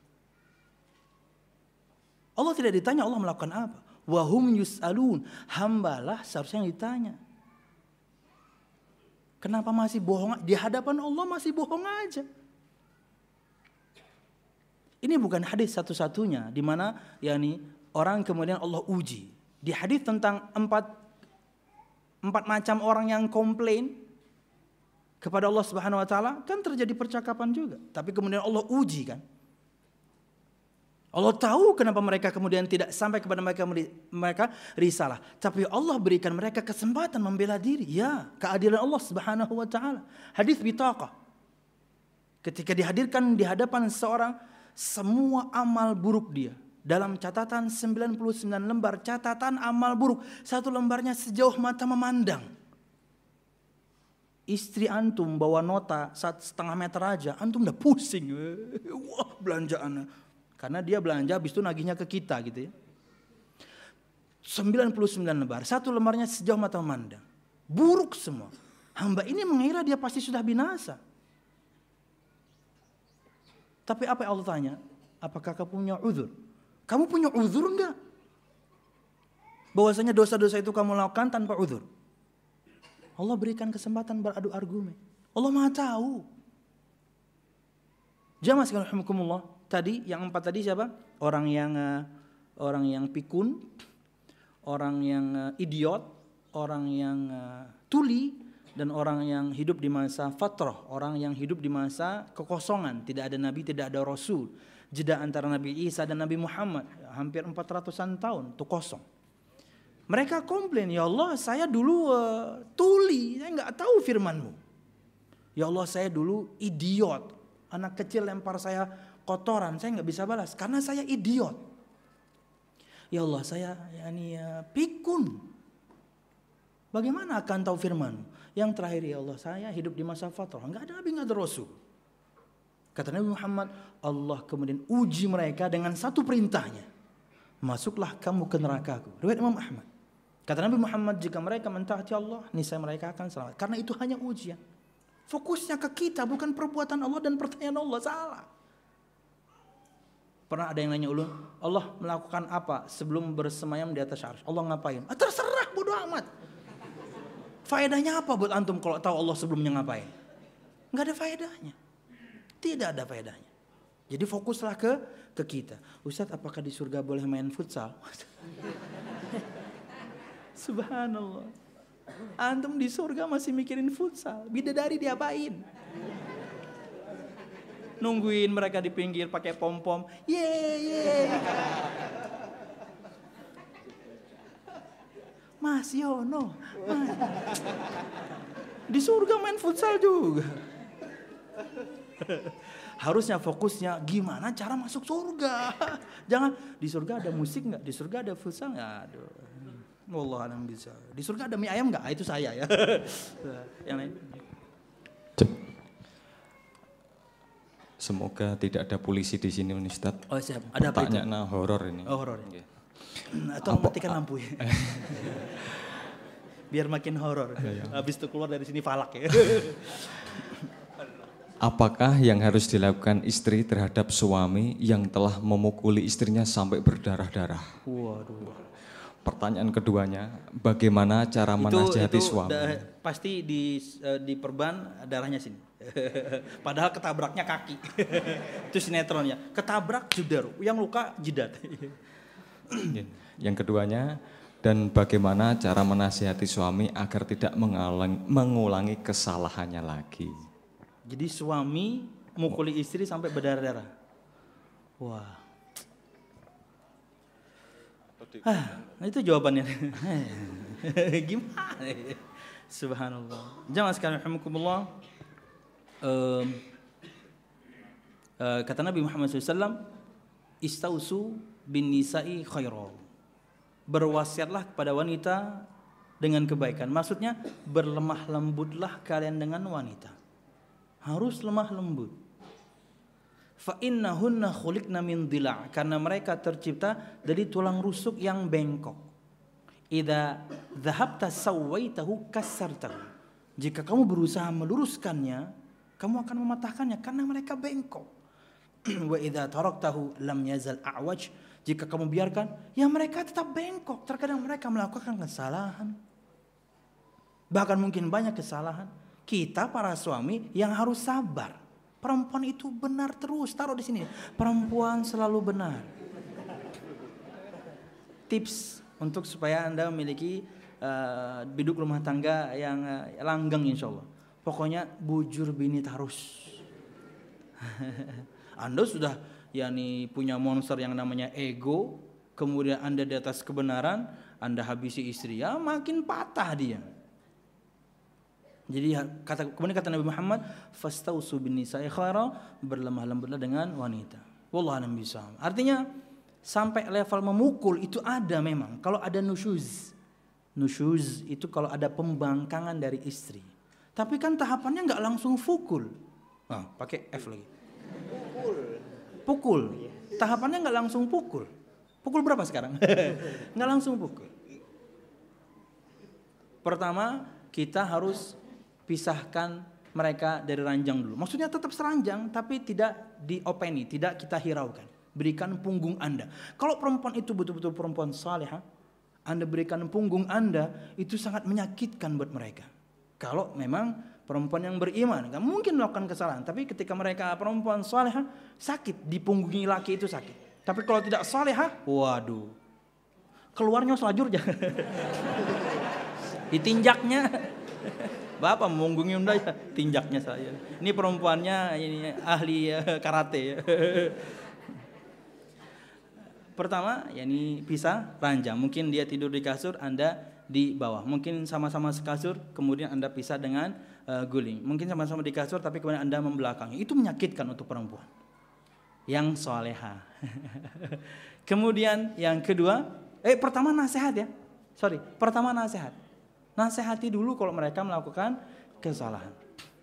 Allah tidak ditanya Allah melakukan apa. Wa hum yus'alun. Hambalah seharusnya yang ditanya. Kenapa masih bohong? Di hadapan Allah masih bohong aja. Ini bukan hadis satu-satunya di mana yakni orang kemudian Allah uji. Di hadis tentang empat empat macam orang yang komplain kepada Allah Subhanahu wa taala kan terjadi percakapan juga. Tapi kemudian Allah uji kan. Allah tahu kenapa mereka kemudian tidak sampai kepada mereka mereka risalah. Tapi Allah berikan mereka kesempatan membela diri. Ya, keadilan Allah Subhanahu wa taala. Hadis bitaqah. Ketika dihadirkan di hadapan seorang, semua amal buruk dia dalam catatan sembilan puluh sembilan lembar catatan amal buruk, satu lembarnya sejauh mata memandang. Istri antum bawa nota satu setengah meter aja, antum udah pusing. Wah, belanjaan. Karena dia belanja habis itu nagihnya ke kita gitu ya. sembilan puluh sembilan lembar, satu lembarnya sejauh mata memandang. Buruk semua. Hamba ini mengira dia pasti sudah binasa. Tapi apa yang Allah tanya? Apakah kamu punya uzur? Kamu punya uzur enggak? Bahwasanya dosa-dosa itu kamu lakukan tanpa uzur. Allah berikan kesempatan beradu argumen. Allah Maha tahu. Jamaah sekalian rahimakumullah. Tadi yang empat tadi siapa? Orang yang uh, orang yang pikun, orang yang uh, idiot, orang yang uh, tuli, dan orang yang hidup di masa fatrah, orang yang hidup di masa kekosongan, tidak ada nabi, tidak ada rasul. Jeda antara Nabi Isa dan Nabi Muhammad hampir empat ratusan tahun itu kosong. Mereka komplain, ya Allah saya dulu uh, tuli, saya nggak tahu firman-Mu. Ya Allah saya dulu idiot, anak kecil lempar saya kotoran, saya nggak bisa balas karena saya idiot. Ya Allah saya yani ya, pikun. Bagaimana akan tahu firman? Yang terakhir ya Allah saya hidup di masa fatrah, nggak ada nabi, nggak ada rasul. Kata Nabi Muhammad, Allah kemudian uji mereka dengan satu perintahnya. Masuklah kamu ke nerakaku. Riwayat Imam Ahmad. Kata Nabi Muhammad, jika mereka mentaati Allah, niscaya mereka akan selamat. Karena itu hanya ujian. Fokusnya ke kita, bukan perbuatan Allah dan pertanyaan Allah. Salah. Pernah ada yang nanya ulun, Allah melakukan apa sebelum bersemayam di atas arsy? Allah ngapain? Ah, terserah, bodoh amat. Faedahnya apa buat antum kalau tahu Allah sebelumnya ngapain? Nggak ada faedahnya. Tidak ada faedahnya. Jadi fokuslah ke ke kita. Ustaz, apakah di surga boleh main futsal? Subhanallah. Antum di surga masih mikirin futsal. Bidadari diapain? Nungguin mereka di pinggir pakai pom-pom. Yeay, yeay. Mas Yono. Mas. Di surga main futsal juga. Harusnya fokusnya gimana cara masuk surga. Jangan di surga ada musik nggak? Di surga ada futsal nggak? Aduh. Wallah alam bisa. Di surga ada mie ayam nggak? Itu saya ya. Yang lain. Semoga tidak ada polisi di sini, Ustaz. Oh siap. Ada apa itu? Pertanyaan horor ini. Oh horor. Okay. Atau matikan lampu ya. Biar makin horor. Habis itu keluar dari sini falak ya. Apakah yang harus dilakukan istri terhadap suami yang telah memukuli istrinya sampai berdarah-darah? Waduh. Pertanyaan keduanya, bagaimana cara menasihati itu, itu suami? Da, pasti di uh, di perban darahnya sini. Padahal ketabraknya kaki. Itu sinetronnya. Ketabrak judar, yang luka jidat. Yang keduanya, dan bagaimana cara menasihati suami agar tidak mengulangi, mengulangi kesalahannya lagi. Jadi suami mukuli istri sampai berdarah-darah. Wah. Ah, itu jawabannya. Gimana? Subhanallah. Jamaah sekalian rahimakumullah. Um, uh, kata Nabi Muhammad shallallahu alaihi wasallam, istausu bin nisa'i khaira. Berwasiatlah kepada wanita dengan kebaikan. Maksudnya berlemah lembutlah kalian dengan wanita. Harus lemah lembut. Fa innahunna khuliqna min dila', karena mereka tercipta dari tulang rusuk yang bengkok. Idza dhahabta sawaitahu kasartahu. Jika kamu berusaha meluruskannya, kamu akan mematahkannya karena mereka bengkok. Wa idza taraktahu lam yazal a'waj. Jika kamu biarkan, ya mereka tetap bengkok. Terkadang mereka melakukan kesalahan. Bahkan mungkin banyak kesalahan. Kita para suami yang harus sabar. Perempuan itu benar terus, taruh di sini. Perempuan selalu benar. Tips untuk supaya Anda memiliki uh, biduk rumah tangga yang uh, langgeng insya Allah. Pokoknya bujur bini terus. Anda sudah yakni punya monster yang namanya ego, kemudian Anda di atas kebenaran, Anda habisi istri, ya makin patah dia. Jadi kata, kemudian kata Nabi Muhammad, fastausu bin nisa'i khaira, berlemah lembutlah dengan wanita. Wallahu a'lam bishawab. Artinya sampai level memukul itu ada memang. Kalau ada nusyuz, nusyuz itu kalau ada pembangkangan dari istri. Tapi kan tahapannya nggak langsung pukul. Ah, pakai F lagi. Pukul. Pukul. Tahapannya nggak langsung pukul. Pukul berapa sekarang? Nggak langsung pukul. Pertama kita harus pisahkan mereka dari ranjang dulu. Maksudnya tetap seranjang tapi tidak diopeni, tidak kita hiraukan. Berikan punggung Anda. Kalau perempuan itu betul-betul perempuan salihah, Anda berikan punggung Anda, itu sangat menyakitkan buat mereka. Kalau memang perempuan yang beriman, nggak mungkin melakukan kesalahan. Tapi ketika mereka perempuan salihah, sakit, dipunggungi laki itu sakit. Tapi kalau tidak salihah, waduh, keluarnya selajur jangan. Ditinjaknya. Bapak memunggungi Unda ya, tinjaknya saya. Ini perempuannya ini ahli ya, karate ya. Pertama, yakni pisah ranjang. Mungkin dia tidur di kasur, Anda di bawah. Mungkin sama-sama sekasur, kemudian Anda pisah dengan uh, guling. Mungkin sama-sama di kasur, tapi kemudian Anda membelakangi. Itu menyakitkan untuk perempuan yang soleha. Kemudian yang kedua, eh pertama nasihat ya. Sorry, pertama nasihat. Nasihati dulu kalau mereka melakukan kesalahan.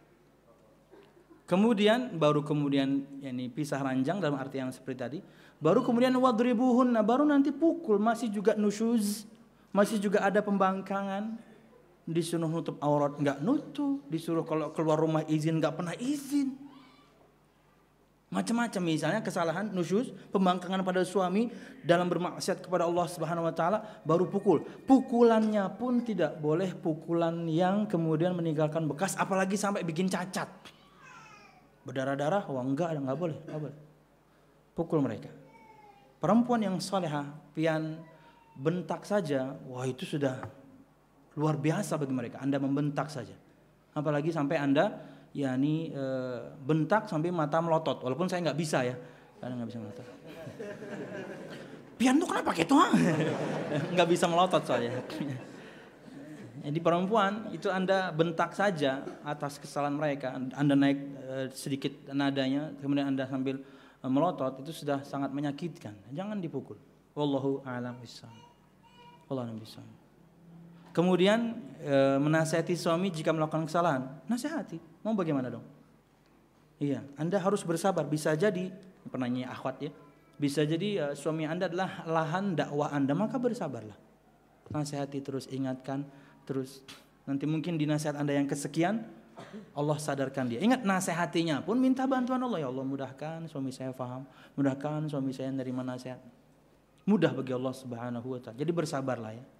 Kemudian baru kemudian yakni pisah ranjang dalam arti yang seperti tadi. Baru kemudian wadribuhunna, baru nanti pukul, masih juga nusyuz, masih juga ada pembangkangan. Disuruh nutup aurat enggak nutup, disuruh kalau keluar rumah izin enggak pernah izin. Macam-macam, misalnya kesalahan nusyuz, pembangkangan pada suami dalam bermaksiat kepada Allah Subhanahu wa taala, baru pukul. Pukulannya pun tidak boleh pukulan yang kemudian meninggalkan bekas, apalagi sampai bikin cacat. Berdarah-darah, wah enggak, enggak boleh, enggak boleh. Pukul mereka. Perempuan yang salehah, pian bentak saja, wah itu sudah luar biasa bagi mereka. Anda membentak saja. Apalagi sampai Anda yakni e, bentak sampai mata melotot, walaupun saya nggak bisa ya, karena nggak bisa melotot. Pian tuh kenapa gitu? Nggak bisa melotot soalnya. Jadi perempuan itu Anda bentak saja atas kesalahan mereka, Anda naik e, sedikit nadanya, kemudian Anda sambil e, melotot, itu sudah sangat menyakitkan. Jangan dipukul. Wallahu a'lam bishawab. Wallahu a'lam bishawab. Kemudian e, menasihati suami jika melakukan kesalahan, nasihati. Mau bagaimana dong? Iya, Anda harus bersabar. Bisa jadi, pernahnya akhwat ya, bisa jadi e, suami Anda adalah lahan dakwah Anda, maka bersabarlah. Nasihati terus, ingatkan terus. Nanti mungkin di nasihat Anda yang kesekian, Allah sadarkan dia. Ingat nasihatinya pun minta bantuan Allah. Ya Allah, mudahkan suami saya faham, mudahkan suami saya menerima nasihat. Mudah bagi Allah Subhanahu wa taala. Jadi bersabarlah ya.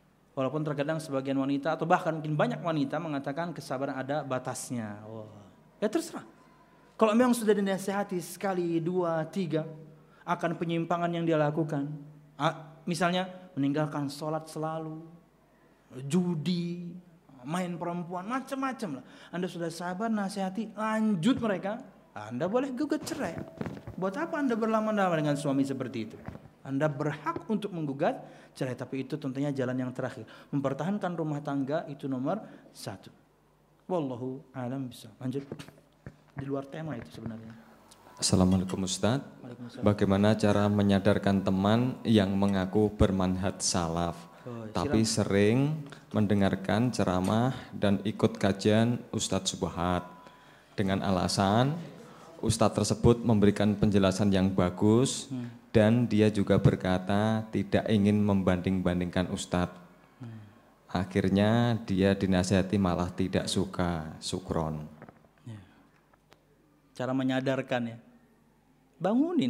Walaupun terkadang sebagian wanita atau bahkan mungkin banyak wanita mengatakan kesabaran ada batasnya. Wah, Ya terserah. Kalau memang sudah dinasihati sekali, dua, tiga akan penyimpangan yang dia lakukan, misalnya meninggalkan sholat selalu, judi, main perempuan, macam-macam lah. Anda sudah sabar nasihati, lanjut mereka, Anda boleh gugat cerai. Buat apa Anda berlama-lama dengan suami seperti itu? Anda berhak untuk menggugat cerai, tapi itu tentunya jalan yang terakhir. Mempertahankan rumah tangga itu nomor satu. Wallahu a'lam bishawab. Lanjut. Di luar tema itu sebenarnya. Assalamualaikum Ustaz. Bagaimana cara menyadarkan teman yang mengaku bermanhaj salaf, oh, tapi sering mendengarkan ceramah dan ikut kajian Ustadz Subhat dengan alasan Ustadz tersebut memberikan penjelasan yang bagus hmm. dan dia juga berkata tidak ingin membanding-bandingkan Ustadz. Hmm. Akhirnya dia dinasihati malah tidak suka, syukron. Ya. Cara menyadarkan ya, bangunin.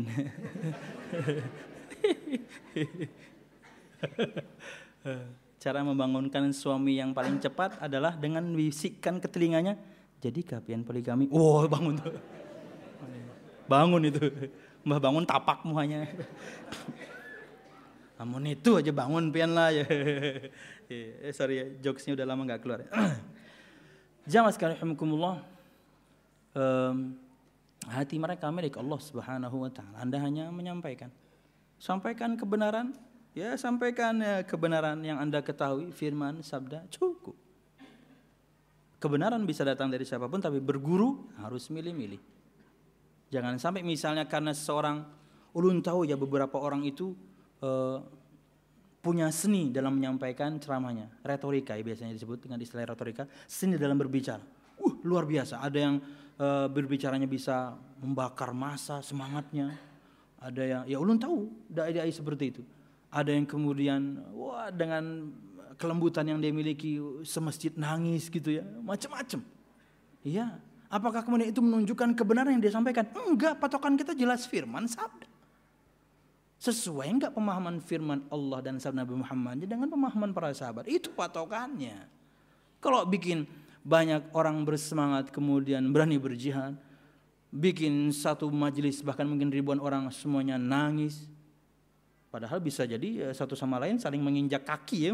Cara membangunkan suami yang paling cepat adalah dengan bisikkan ke telinganya, jadi kalian poligami. Wow, bangun tuh. Bangun itu. Mbah bangun tapak muanya. Namun itu aja bangun pian lah ya. Eh, sorry ya, jokesnya udah lama gak keluar. Jamaah sekalian rahimakumullah. Um, hati mereka milik Allah Subhanahu wa taala. Anda hanya menyampaikan. Sampaikan kebenaran. Ya, sampaikan ya, kebenaran yang Anda ketahui, firman, sabda, cukup. Kebenaran bisa datang dari siapapun, tapi berguru harus milih-milih. Jangan sampai misalnya karena seseorang, ulun tahu ya beberapa orang itu uh, punya seni dalam menyampaikan ceramahnya. Retorika ya, biasanya disebut dengan istilah retorika, seni dalam berbicara. Uh, luar biasa. Ada yang uh, berbicaranya bisa membakar massa, semangatnya. Ada yang, ya ulun tahu, dai-dai seperti itu. Ada yang kemudian wah dengan kelembutan yang dia miliki semasjid nangis gitu ya, macam-macam. Iya, apakah kemudian itu menunjukkan kebenaran yang dia sampaikan? Enggak, patokan kita jelas firman sabda. Sesuai enggak pemahaman firman Allah dan sabda Nabi Muhammad dengan pemahaman para sahabat? Itu patokannya. Kalau bikin banyak orang bersemangat kemudian berani berjihad, bikin satu majelis bahkan mungkin ribuan orang semuanya nangis, padahal bisa jadi satu sama lain saling menginjak kaki ya.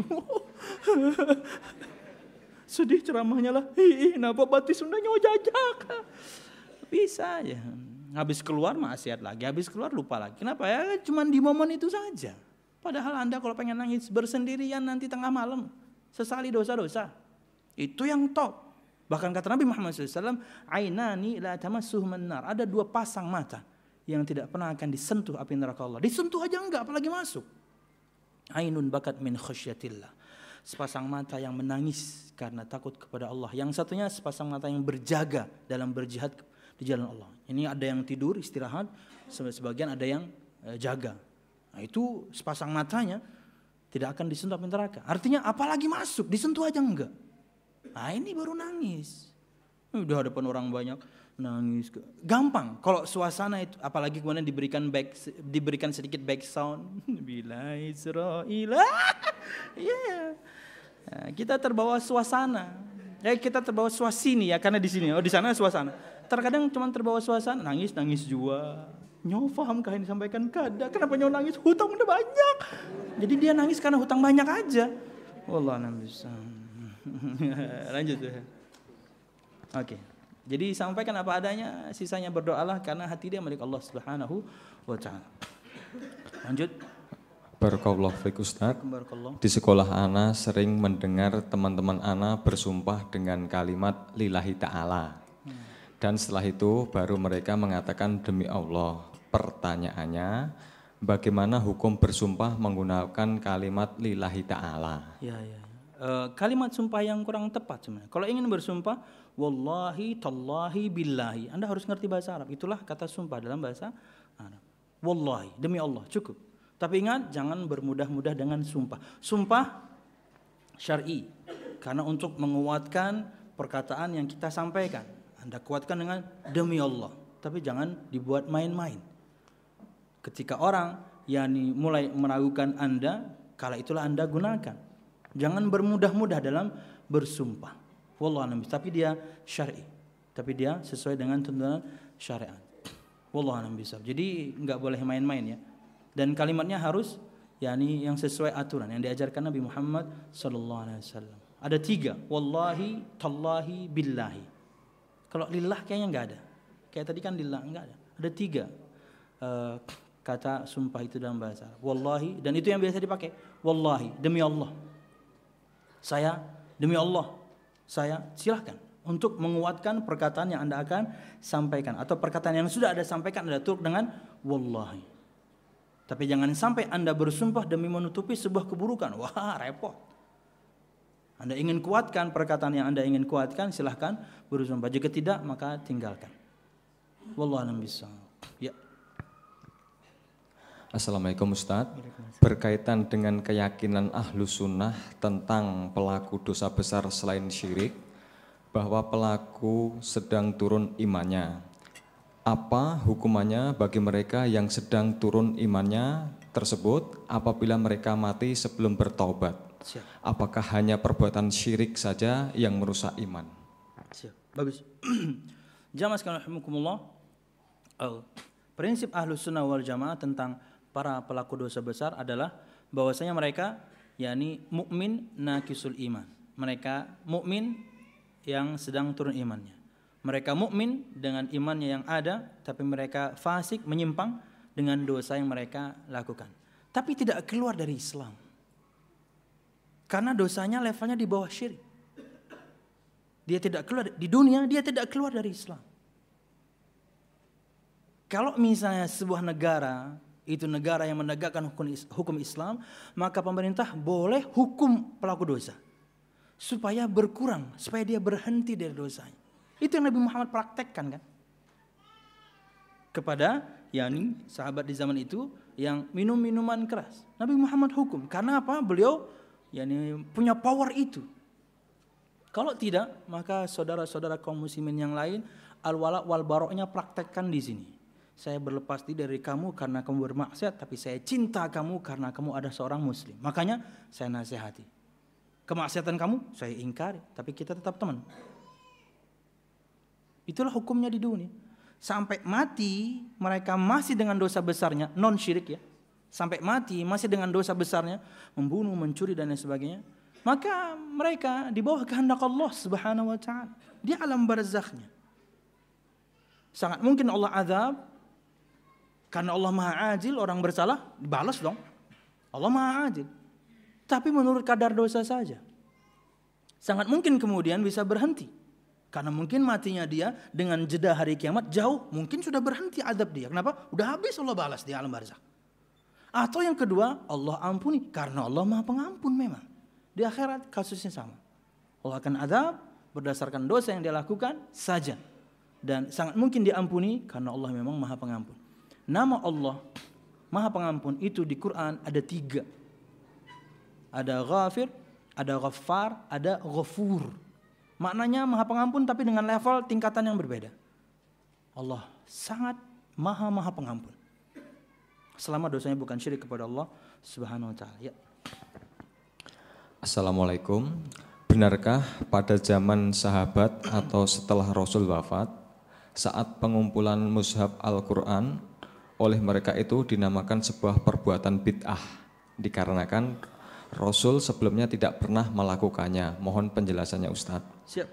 Sedih ceramahnya lah. Ih, kenapa batis Sundanya jajak? Bisa ya. Habis keluar maksiat lagi, habis keluar lupa lagi. Kenapa ya? Cuman di momen itu saja. Padahal Anda kalau pengen nangis bersendirian nanti tengah malam, sesali dosa-dosa. Itu yang top. Bahkan kata Nabi Muhammad shallallahu alaihi wasallam, ainani la tamassuhumun nar. Ada dua pasang mata yang tidak pernah akan disentuh api neraka Allah. Disentuh aja enggak, apalagi masuk. Ainun bakat min khasyatillah. Sepasang mata yang menangis karena takut kepada Allah. Yang satunya sepasang mata yang berjaga dalam berjihad di jalan Allah. Ini ada yang tidur, istirahat, sebagian ada yang jaga. Nah, itu sepasang matanya tidak akan disentuh api neraka. Artinya apalagi masuk, disentuh aja enggak. Nah, ini baru nangis. Udah hadapan orang banyak nangis, gampang. Kalau suasana itu, apalagi kemudian diberikan back, diberikan sedikit back sound, bila Israel, yeah. Nah, kita terbawa suasana, ya kita terbawa suasini ya, karena di sini, oh di sana suasana. Terkadang cuma terbawa suasana, nangis nangis jua. Nyo paham kah yang disampaikan kada? Kenapa nyo nangis? Hutang udah banyak. Jadi dia nangis karena hutang banyak aja. Wallah bisa. Lanjut ya. Oke. Okay. Jadi sampaikan apa adanya, sisanya berdoalah karena hati dia milik Allah Subhanahu wa taala. Lanjut. Barakallahu fiik Ustaz. Di sekolah ana sering mendengar teman-teman ana bersumpah dengan kalimat lillahi ta'ala. Dan setelah itu baru mereka mengatakan demi Allah. Pertanyaannya, bagaimana hukum bersumpah menggunakan kalimat lillahi ta'ala? Ya, ya. Uh, kalimat sumpah yang kurang tepat sebenarnya. Kalau ingin bersumpah, wallahi tallahi billahi, Anda harus ngerti bahasa Arab. Itulah kata sumpah dalam bahasa Arab. Wallahi, demi Allah, cukup. Tapi ingat, jangan bermudah-mudah dengan sumpah. Sumpah syar'i, karena untuk menguatkan perkataan yang kita sampaikan. Anda kuatkan dengan demi Allah, tapi jangan dibuat main-main. Ketika orang yakni mulai meragukan Anda, kala itulah Anda gunakan. Jangan bermudah-mudah dalam bersumpah. Wallahu a'lam, tapi dia syar'i. tapi dia sesuai dengan tuntunan syariat. Wallahu a'lam bishawab. Jadi nggak boleh main-main ya. Dan kalimatnya harus yakni yang sesuai aturan yang diajarkan Nabi Muhammad sallallahu alaihi wasallam. Ada tiga, wallahi, tallahi, billahi. Kalau lillah kayaknya nggak ada. Kayak tadi kan lillah nggak ada. Ada tiga uh, kata sumpah itu dalam bahasa Arab. Wallahi, dan itu yang biasa dipakai. Wallahi, demi Allah. Saya, demi Allah. Saya, silahkan untuk menguatkan perkataan yang Anda akan sampaikan. Atau perkataan yang sudah Anda sampaikan Anda tutup dengan wallahi. Tapi jangan sampai Anda bersumpah demi menutupi sebuah keburukan. Wah, repot. Anda ingin kuatkan perkataan yang Anda ingin kuatkan, silahkan bersumpah. Jika tidak, maka tinggalkan. Wallahu a'lam bishawab. Ya. Assalamualaikum Ustaz. Berkaitan dengan keyakinan ahlu sunnah tentang pelaku dosa besar selain syirik, bahwa pelaku sedang turun imannya. Apa hukumannya bagi mereka yang sedang turun imannya tersebut apabila mereka mati sebelum bertaubat? Siap. Apakah hanya perbuatan syirik saja yang merusak iman? Siap. Bagus. Jamaah sekalian rahimakumullah. Oh, prinsip ahlu sunnah wal jamaah tentang para pelaku dosa besar adalah bahwasanya mereka yakni mukmin naqisul iman. Mereka mukmin yang sedang turun imannya. Mereka mukmin dengan imannya yang ada, tapi mereka fasik, menyimpang dengan dosa yang mereka lakukan. Tapi tidak keluar dari Islam. Karena dosanya levelnya di bawah syirik. Dia tidak keluar di dunia, dia tidak keluar dari Islam. Kalau misalnya sebuah negara itu negara yang menegakkan hukum Islam, maka pemerintah boleh hukum pelaku dosa supaya berkurang, supaya dia berhenti dari dosanya. Itu yang Nabi Muhammad praktekkan kan kepada yakni sahabat di zaman itu yang minum minuman keras. Nabi Muhammad hukum. Karena apa? Beliau yakni punya power itu. Kalau tidak, maka saudara-saudara kaum muslimin yang lain al-wala wal baroknya praktekkan di sini. Saya berlepas diri dari kamu karena kamu bermaksiat, tapi saya cinta kamu karena kamu ada seorang muslim. Makanya saya nasihati. Kemaksiatan kamu saya ingkari, tapi kita tetap teman. Itulah hukumnya di dunia. Sampai mati mereka masih dengan dosa besarnya, non syirik ya. Sampai mati masih dengan dosa besarnya, membunuh, mencuri dan lain sebagainya. Maka mereka di bawah kehendak Allah Subhanahu wa taala di alam barzakhnya. Sangat mungkin Allah azab karena Allah Maha Adil, orang bersalah dibalas dong. Allah Maha Adil. Tapi menurut kadar dosa saja. Sangat mungkin kemudian bisa berhenti. Karena mungkin matinya dia dengan jeda hari kiamat jauh, mungkin sudah berhenti adab dia. Kenapa? Udah habis Allah balas di alam barzakh. Atau yang kedua, Allah ampuni karena Allah Maha Pengampun memang. Di akhirat kasusnya sama. Allah akan adab berdasarkan dosa yang dia lakukan saja. Dan sangat mungkin diampuni karena Allah memang Maha Pengampun. Nama Allah Maha Pengampun itu di Quran ada tiga. Ada Ghafir, ada Ghaffar, ada Ghafur. Maknanya Maha Pengampun tapi dengan level tingkatan yang berbeda. Allah sangat Maha-Maha Pengampun. Selama dosanya bukan syirik kepada Allah Subhanahu wa taala. Ya. Assalamualaikum. Benarkah pada zaman sahabat atau setelah Rasul wafat, saat pengumpulan mushaf Al-Quran oleh mereka itu dinamakan sebuah perbuatan bid'ah, dikarenakan Rasul sebelumnya tidak pernah melakukannya? Mohon penjelasannya Ustadz. Siap.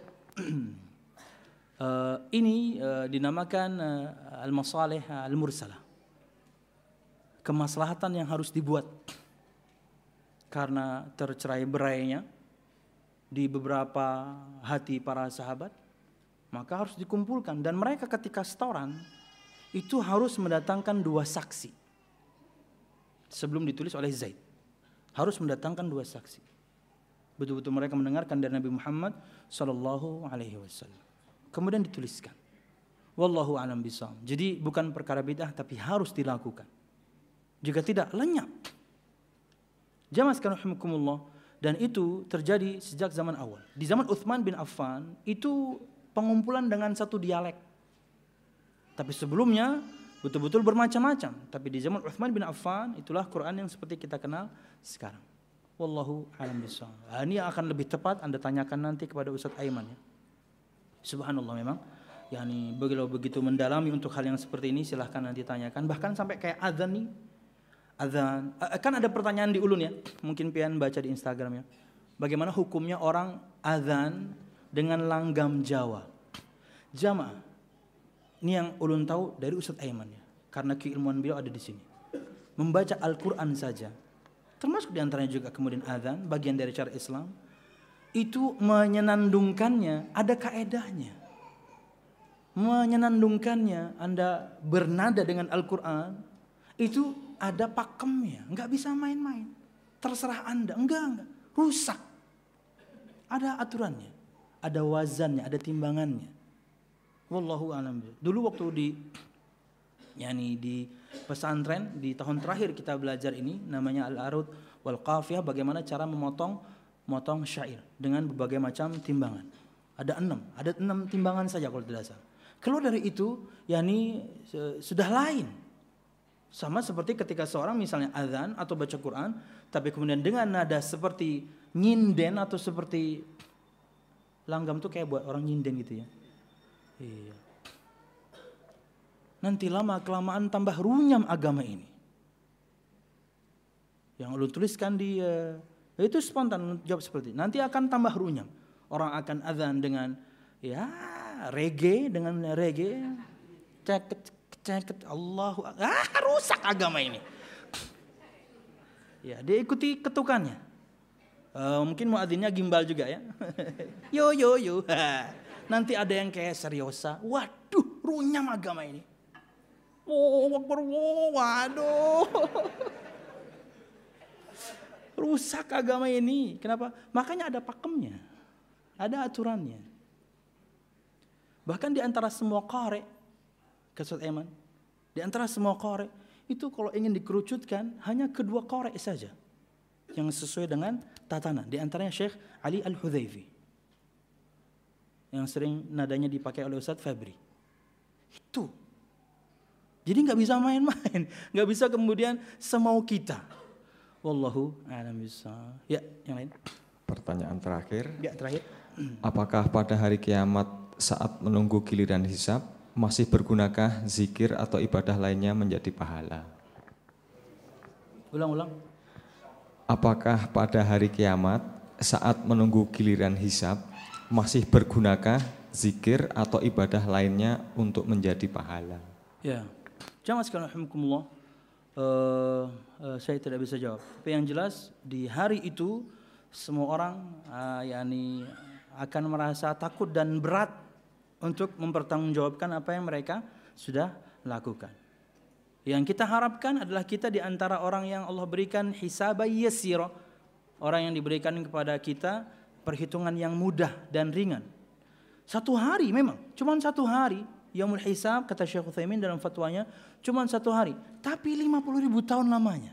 uh, ini uh, dinamakan uh, al-masalih al-mursalah. Kemaslahatan yang harus dibuat karena tercerai berainya di beberapa hati para sahabat, maka harus dikumpulkan. Dan mereka ketika setoran itu harus mendatangkan dua saksi sebelum ditulis oleh Zaid. Harus mendatangkan dua saksi. Betul-betul mereka mendengarkan dari Nabi Muhammad sallallahu alaihi wasallam. Kemudian dituliskan. Wallahu a'lam bishawab. Jadi bukan perkara bid'ah tapi harus dilakukan. Jika tidak lenyap. Jamaah sekalian rahimakumullah, dan itu terjadi sejak zaman awal. Di zaman Utsman bin Affan itu pengumpulan dengan satu dialek. Tapi sebelumnya betul-betul bermacam-macam. Tapi di zaman Utsman bin Affan itulah Quran yang seperti kita kenal sekarang. Wallahu a'lam bishawab. Nah, ini akan lebih tepat Anda tanyakan nanti kepada Ustaz Aiman ya. Subhanallah memang. yakni begitu begitu mendalami untuk hal yang seperti ini, silahkan nanti tanyakan. Bahkan sampai kayak azan nih, azan kan ada pertanyaan di ulun ya, mungkin pian baca di Instagram ya. Bagaimana hukumnya orang azan dengan langgam Jawa? Jamaah, ini yang ulun tahu dari Ustadz Aiman ya, karena keilmuan beliau ada di sini. Membaca Al-Quran saja, termasuk diantaranya juga kemudian azan, bagian dari cara Islam, itu menyenandungkannya ada kaedahnya. Menyenandungkannya, Anda bernada dengan Al-Quran, itu ada pakemnya, nggak bisa main-main. Terserah Anda, enggak, enggak, rusak. Ada aturannya, ada wazannya, ada timbangannya. Wallahu a'lam. Dulu waktu di yakni di pesantren di tahun terakhir kita belajar ini namanya Al-Arud wal Qafiyah, bagaimana cara memotong motong syair dengan berbagai macam timbangan. Ada enam, ada enam timbangan saja kalau tidak salah. Kalau dari itu yakni sudah lain. Sama seperti ketika seorang misalnya azan atau baca Quran, tapi kemudian dengan nada seperti nyinden atau seperti langgam tuh kayak buat orang nyinden gitu ya. Iya. Nanti lama kelamaan tambah runyam agama ini. Yang lu tuliskan di uh, itu spontan jawab seperti nanti akan tambah runyam. Orang akan azan dengan ya reggae dengan reggae, ceket ceket Allahu ah rusak agama ini. Ya diikuti ketukannya. Uh, mungkin muadzinnya gimbal juga ya. Yo yo yo. Nanti ada yang kayak seriosa, waduh runyam agama ini. Oh, waduh. Rusak agama ini. Kenapa? Makanya ada pakemnya. Ada aturannya. Bahkan di antara semua qari, Ustadz Aiman, di antara semua qari, itu kalau ingin dikerucutkan hanya kedua qari saja yang sesuai dengan tatanan. Di antaranya Syekh Ali Al-Hudhaifi, yang sering nadanya dipakai oleh Ustadz Febri. Itu. Jadi nggak bisa main-main, nggak bisa kemudian semau kita. Wallahu a'lam bishawab. Ya, yang lain. Pertanyaan terakhir. Ya, terakhir. Apakah pada hari kiamat saat menunggu giliran hisab masih bergunakah zikir atau ibadah lainnya menjadi pahala? Ulang-ulang. Apakah pada hari kiamat saat menunggu giliran hisab masih bergunakah zikir atau ibadah lainnya untuk menjadi pahala? Ya, jamaah sekalian rahimakumullah, uh, uh, saya tidak bisa jawab. Tapi yang jelas di hari itu semua orang uh, yakni akan merasa takut dan berat untuk mempertanggungjawabkan apa yang mereka sudah lakukan. Yang kita harapkan adalah kita di antara orang yang Allah berikan hisaba yasira, orang yang diberikan kepada kita perhitungan yang mudah dan ringan. Satu hari memang, cuma satu hari. Yaumul hisab kata Syekh Utsaimin dalam fatwanya, cuma satu hari. Tapi lima puluh ribu tahun lamanya.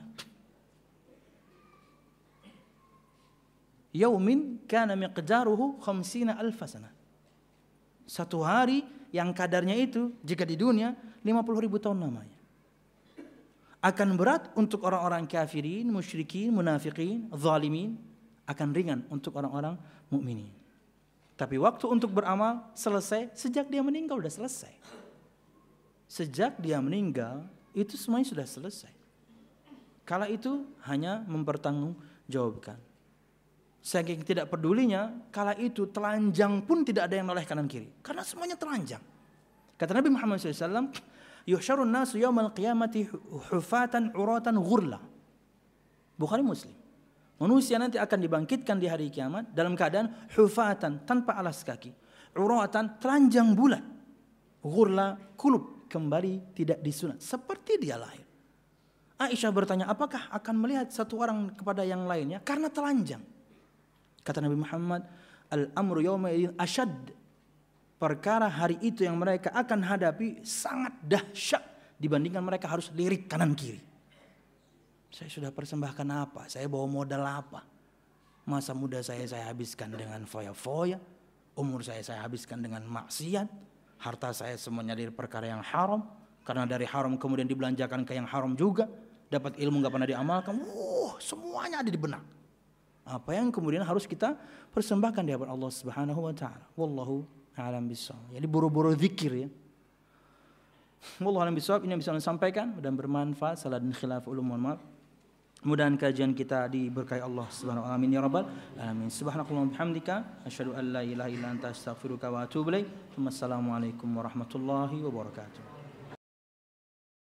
Yaumin kana miqdaruhu khamsina alfa sana. Satu hari yang kadarnya itu jika di dunia lima puluh ribu tahun lamanya. Akan berat untuk orang-orang kafirin, musyrikin, munafikin, zalimin. Akan ringan untuk orang-orang mukminin. Tapi waktu untuk beramal selesai sejak dia meninggal, sudah selesai. Sejak dia meninggal itu semuanya sudah selesai. Kala itu hanya mempertanggungjawabkan. Saking tidak pedulinya, kala itu telanjang pun tidak ada yang noleh kanan kiri, karena semuanya telanjang. Kata Nabi Muhammad shallallahu alaihi wasallam, "Yuhsyarun nasu yaumal qiyamati hufatan uratan ghurla." Bukhari Muslim. Manusia nanti akan dibangkitkan di hari kiamat dalam keadaan hufatan, tanpa alas kaki, uratan, telanjang bulat, ghurla, kulub, kembali tidak disunat seperti dia lahir. Aisyah bertanya, apakah akan melihat satu orang kepada yang lainnya karena telanjang? Kata Nabi Muhammad, al-amru yawma idin ashad. Perkara hari itu yang mereka akan hadapi sangat dahsyat dibandingkan mereka harus lirik kanan kiri. Saya sudah persembahkan apa? Saya bawa modal apa? Masa muda saya saya habiskan dengan foya-foya, umur saya saya habiskan dengan maksiat, harta saya semuanya dari perkara yang haram, karena dari haram kemudian dibelanjakan ke yang haram juga, dapat ilmu nggak pernah diamalkan. Wuh, semuanya ada di benak. Apa yang kemudian harus kita persembahkan di hadapan Allah Subhanahu wa taala. Wallahu a'lam bissawab. Jadi buru-buru zikir ya. Wallahu a'lam bissawab. Ini yang bisa saya sampaikan dan bermanfaat. Salah dan khilaf ulum, mohon maaf. Mudah-mudahan kajian kita diberkahi Allah Subhanahu wa taala. Amin ya rabbal alamin. Subhanakallahumma bihamdika asyhadu an la ilaha illa anta astaghfiruka wa atubu ilaik. Wassalamualaikum warahmatullahi wabarakatuh.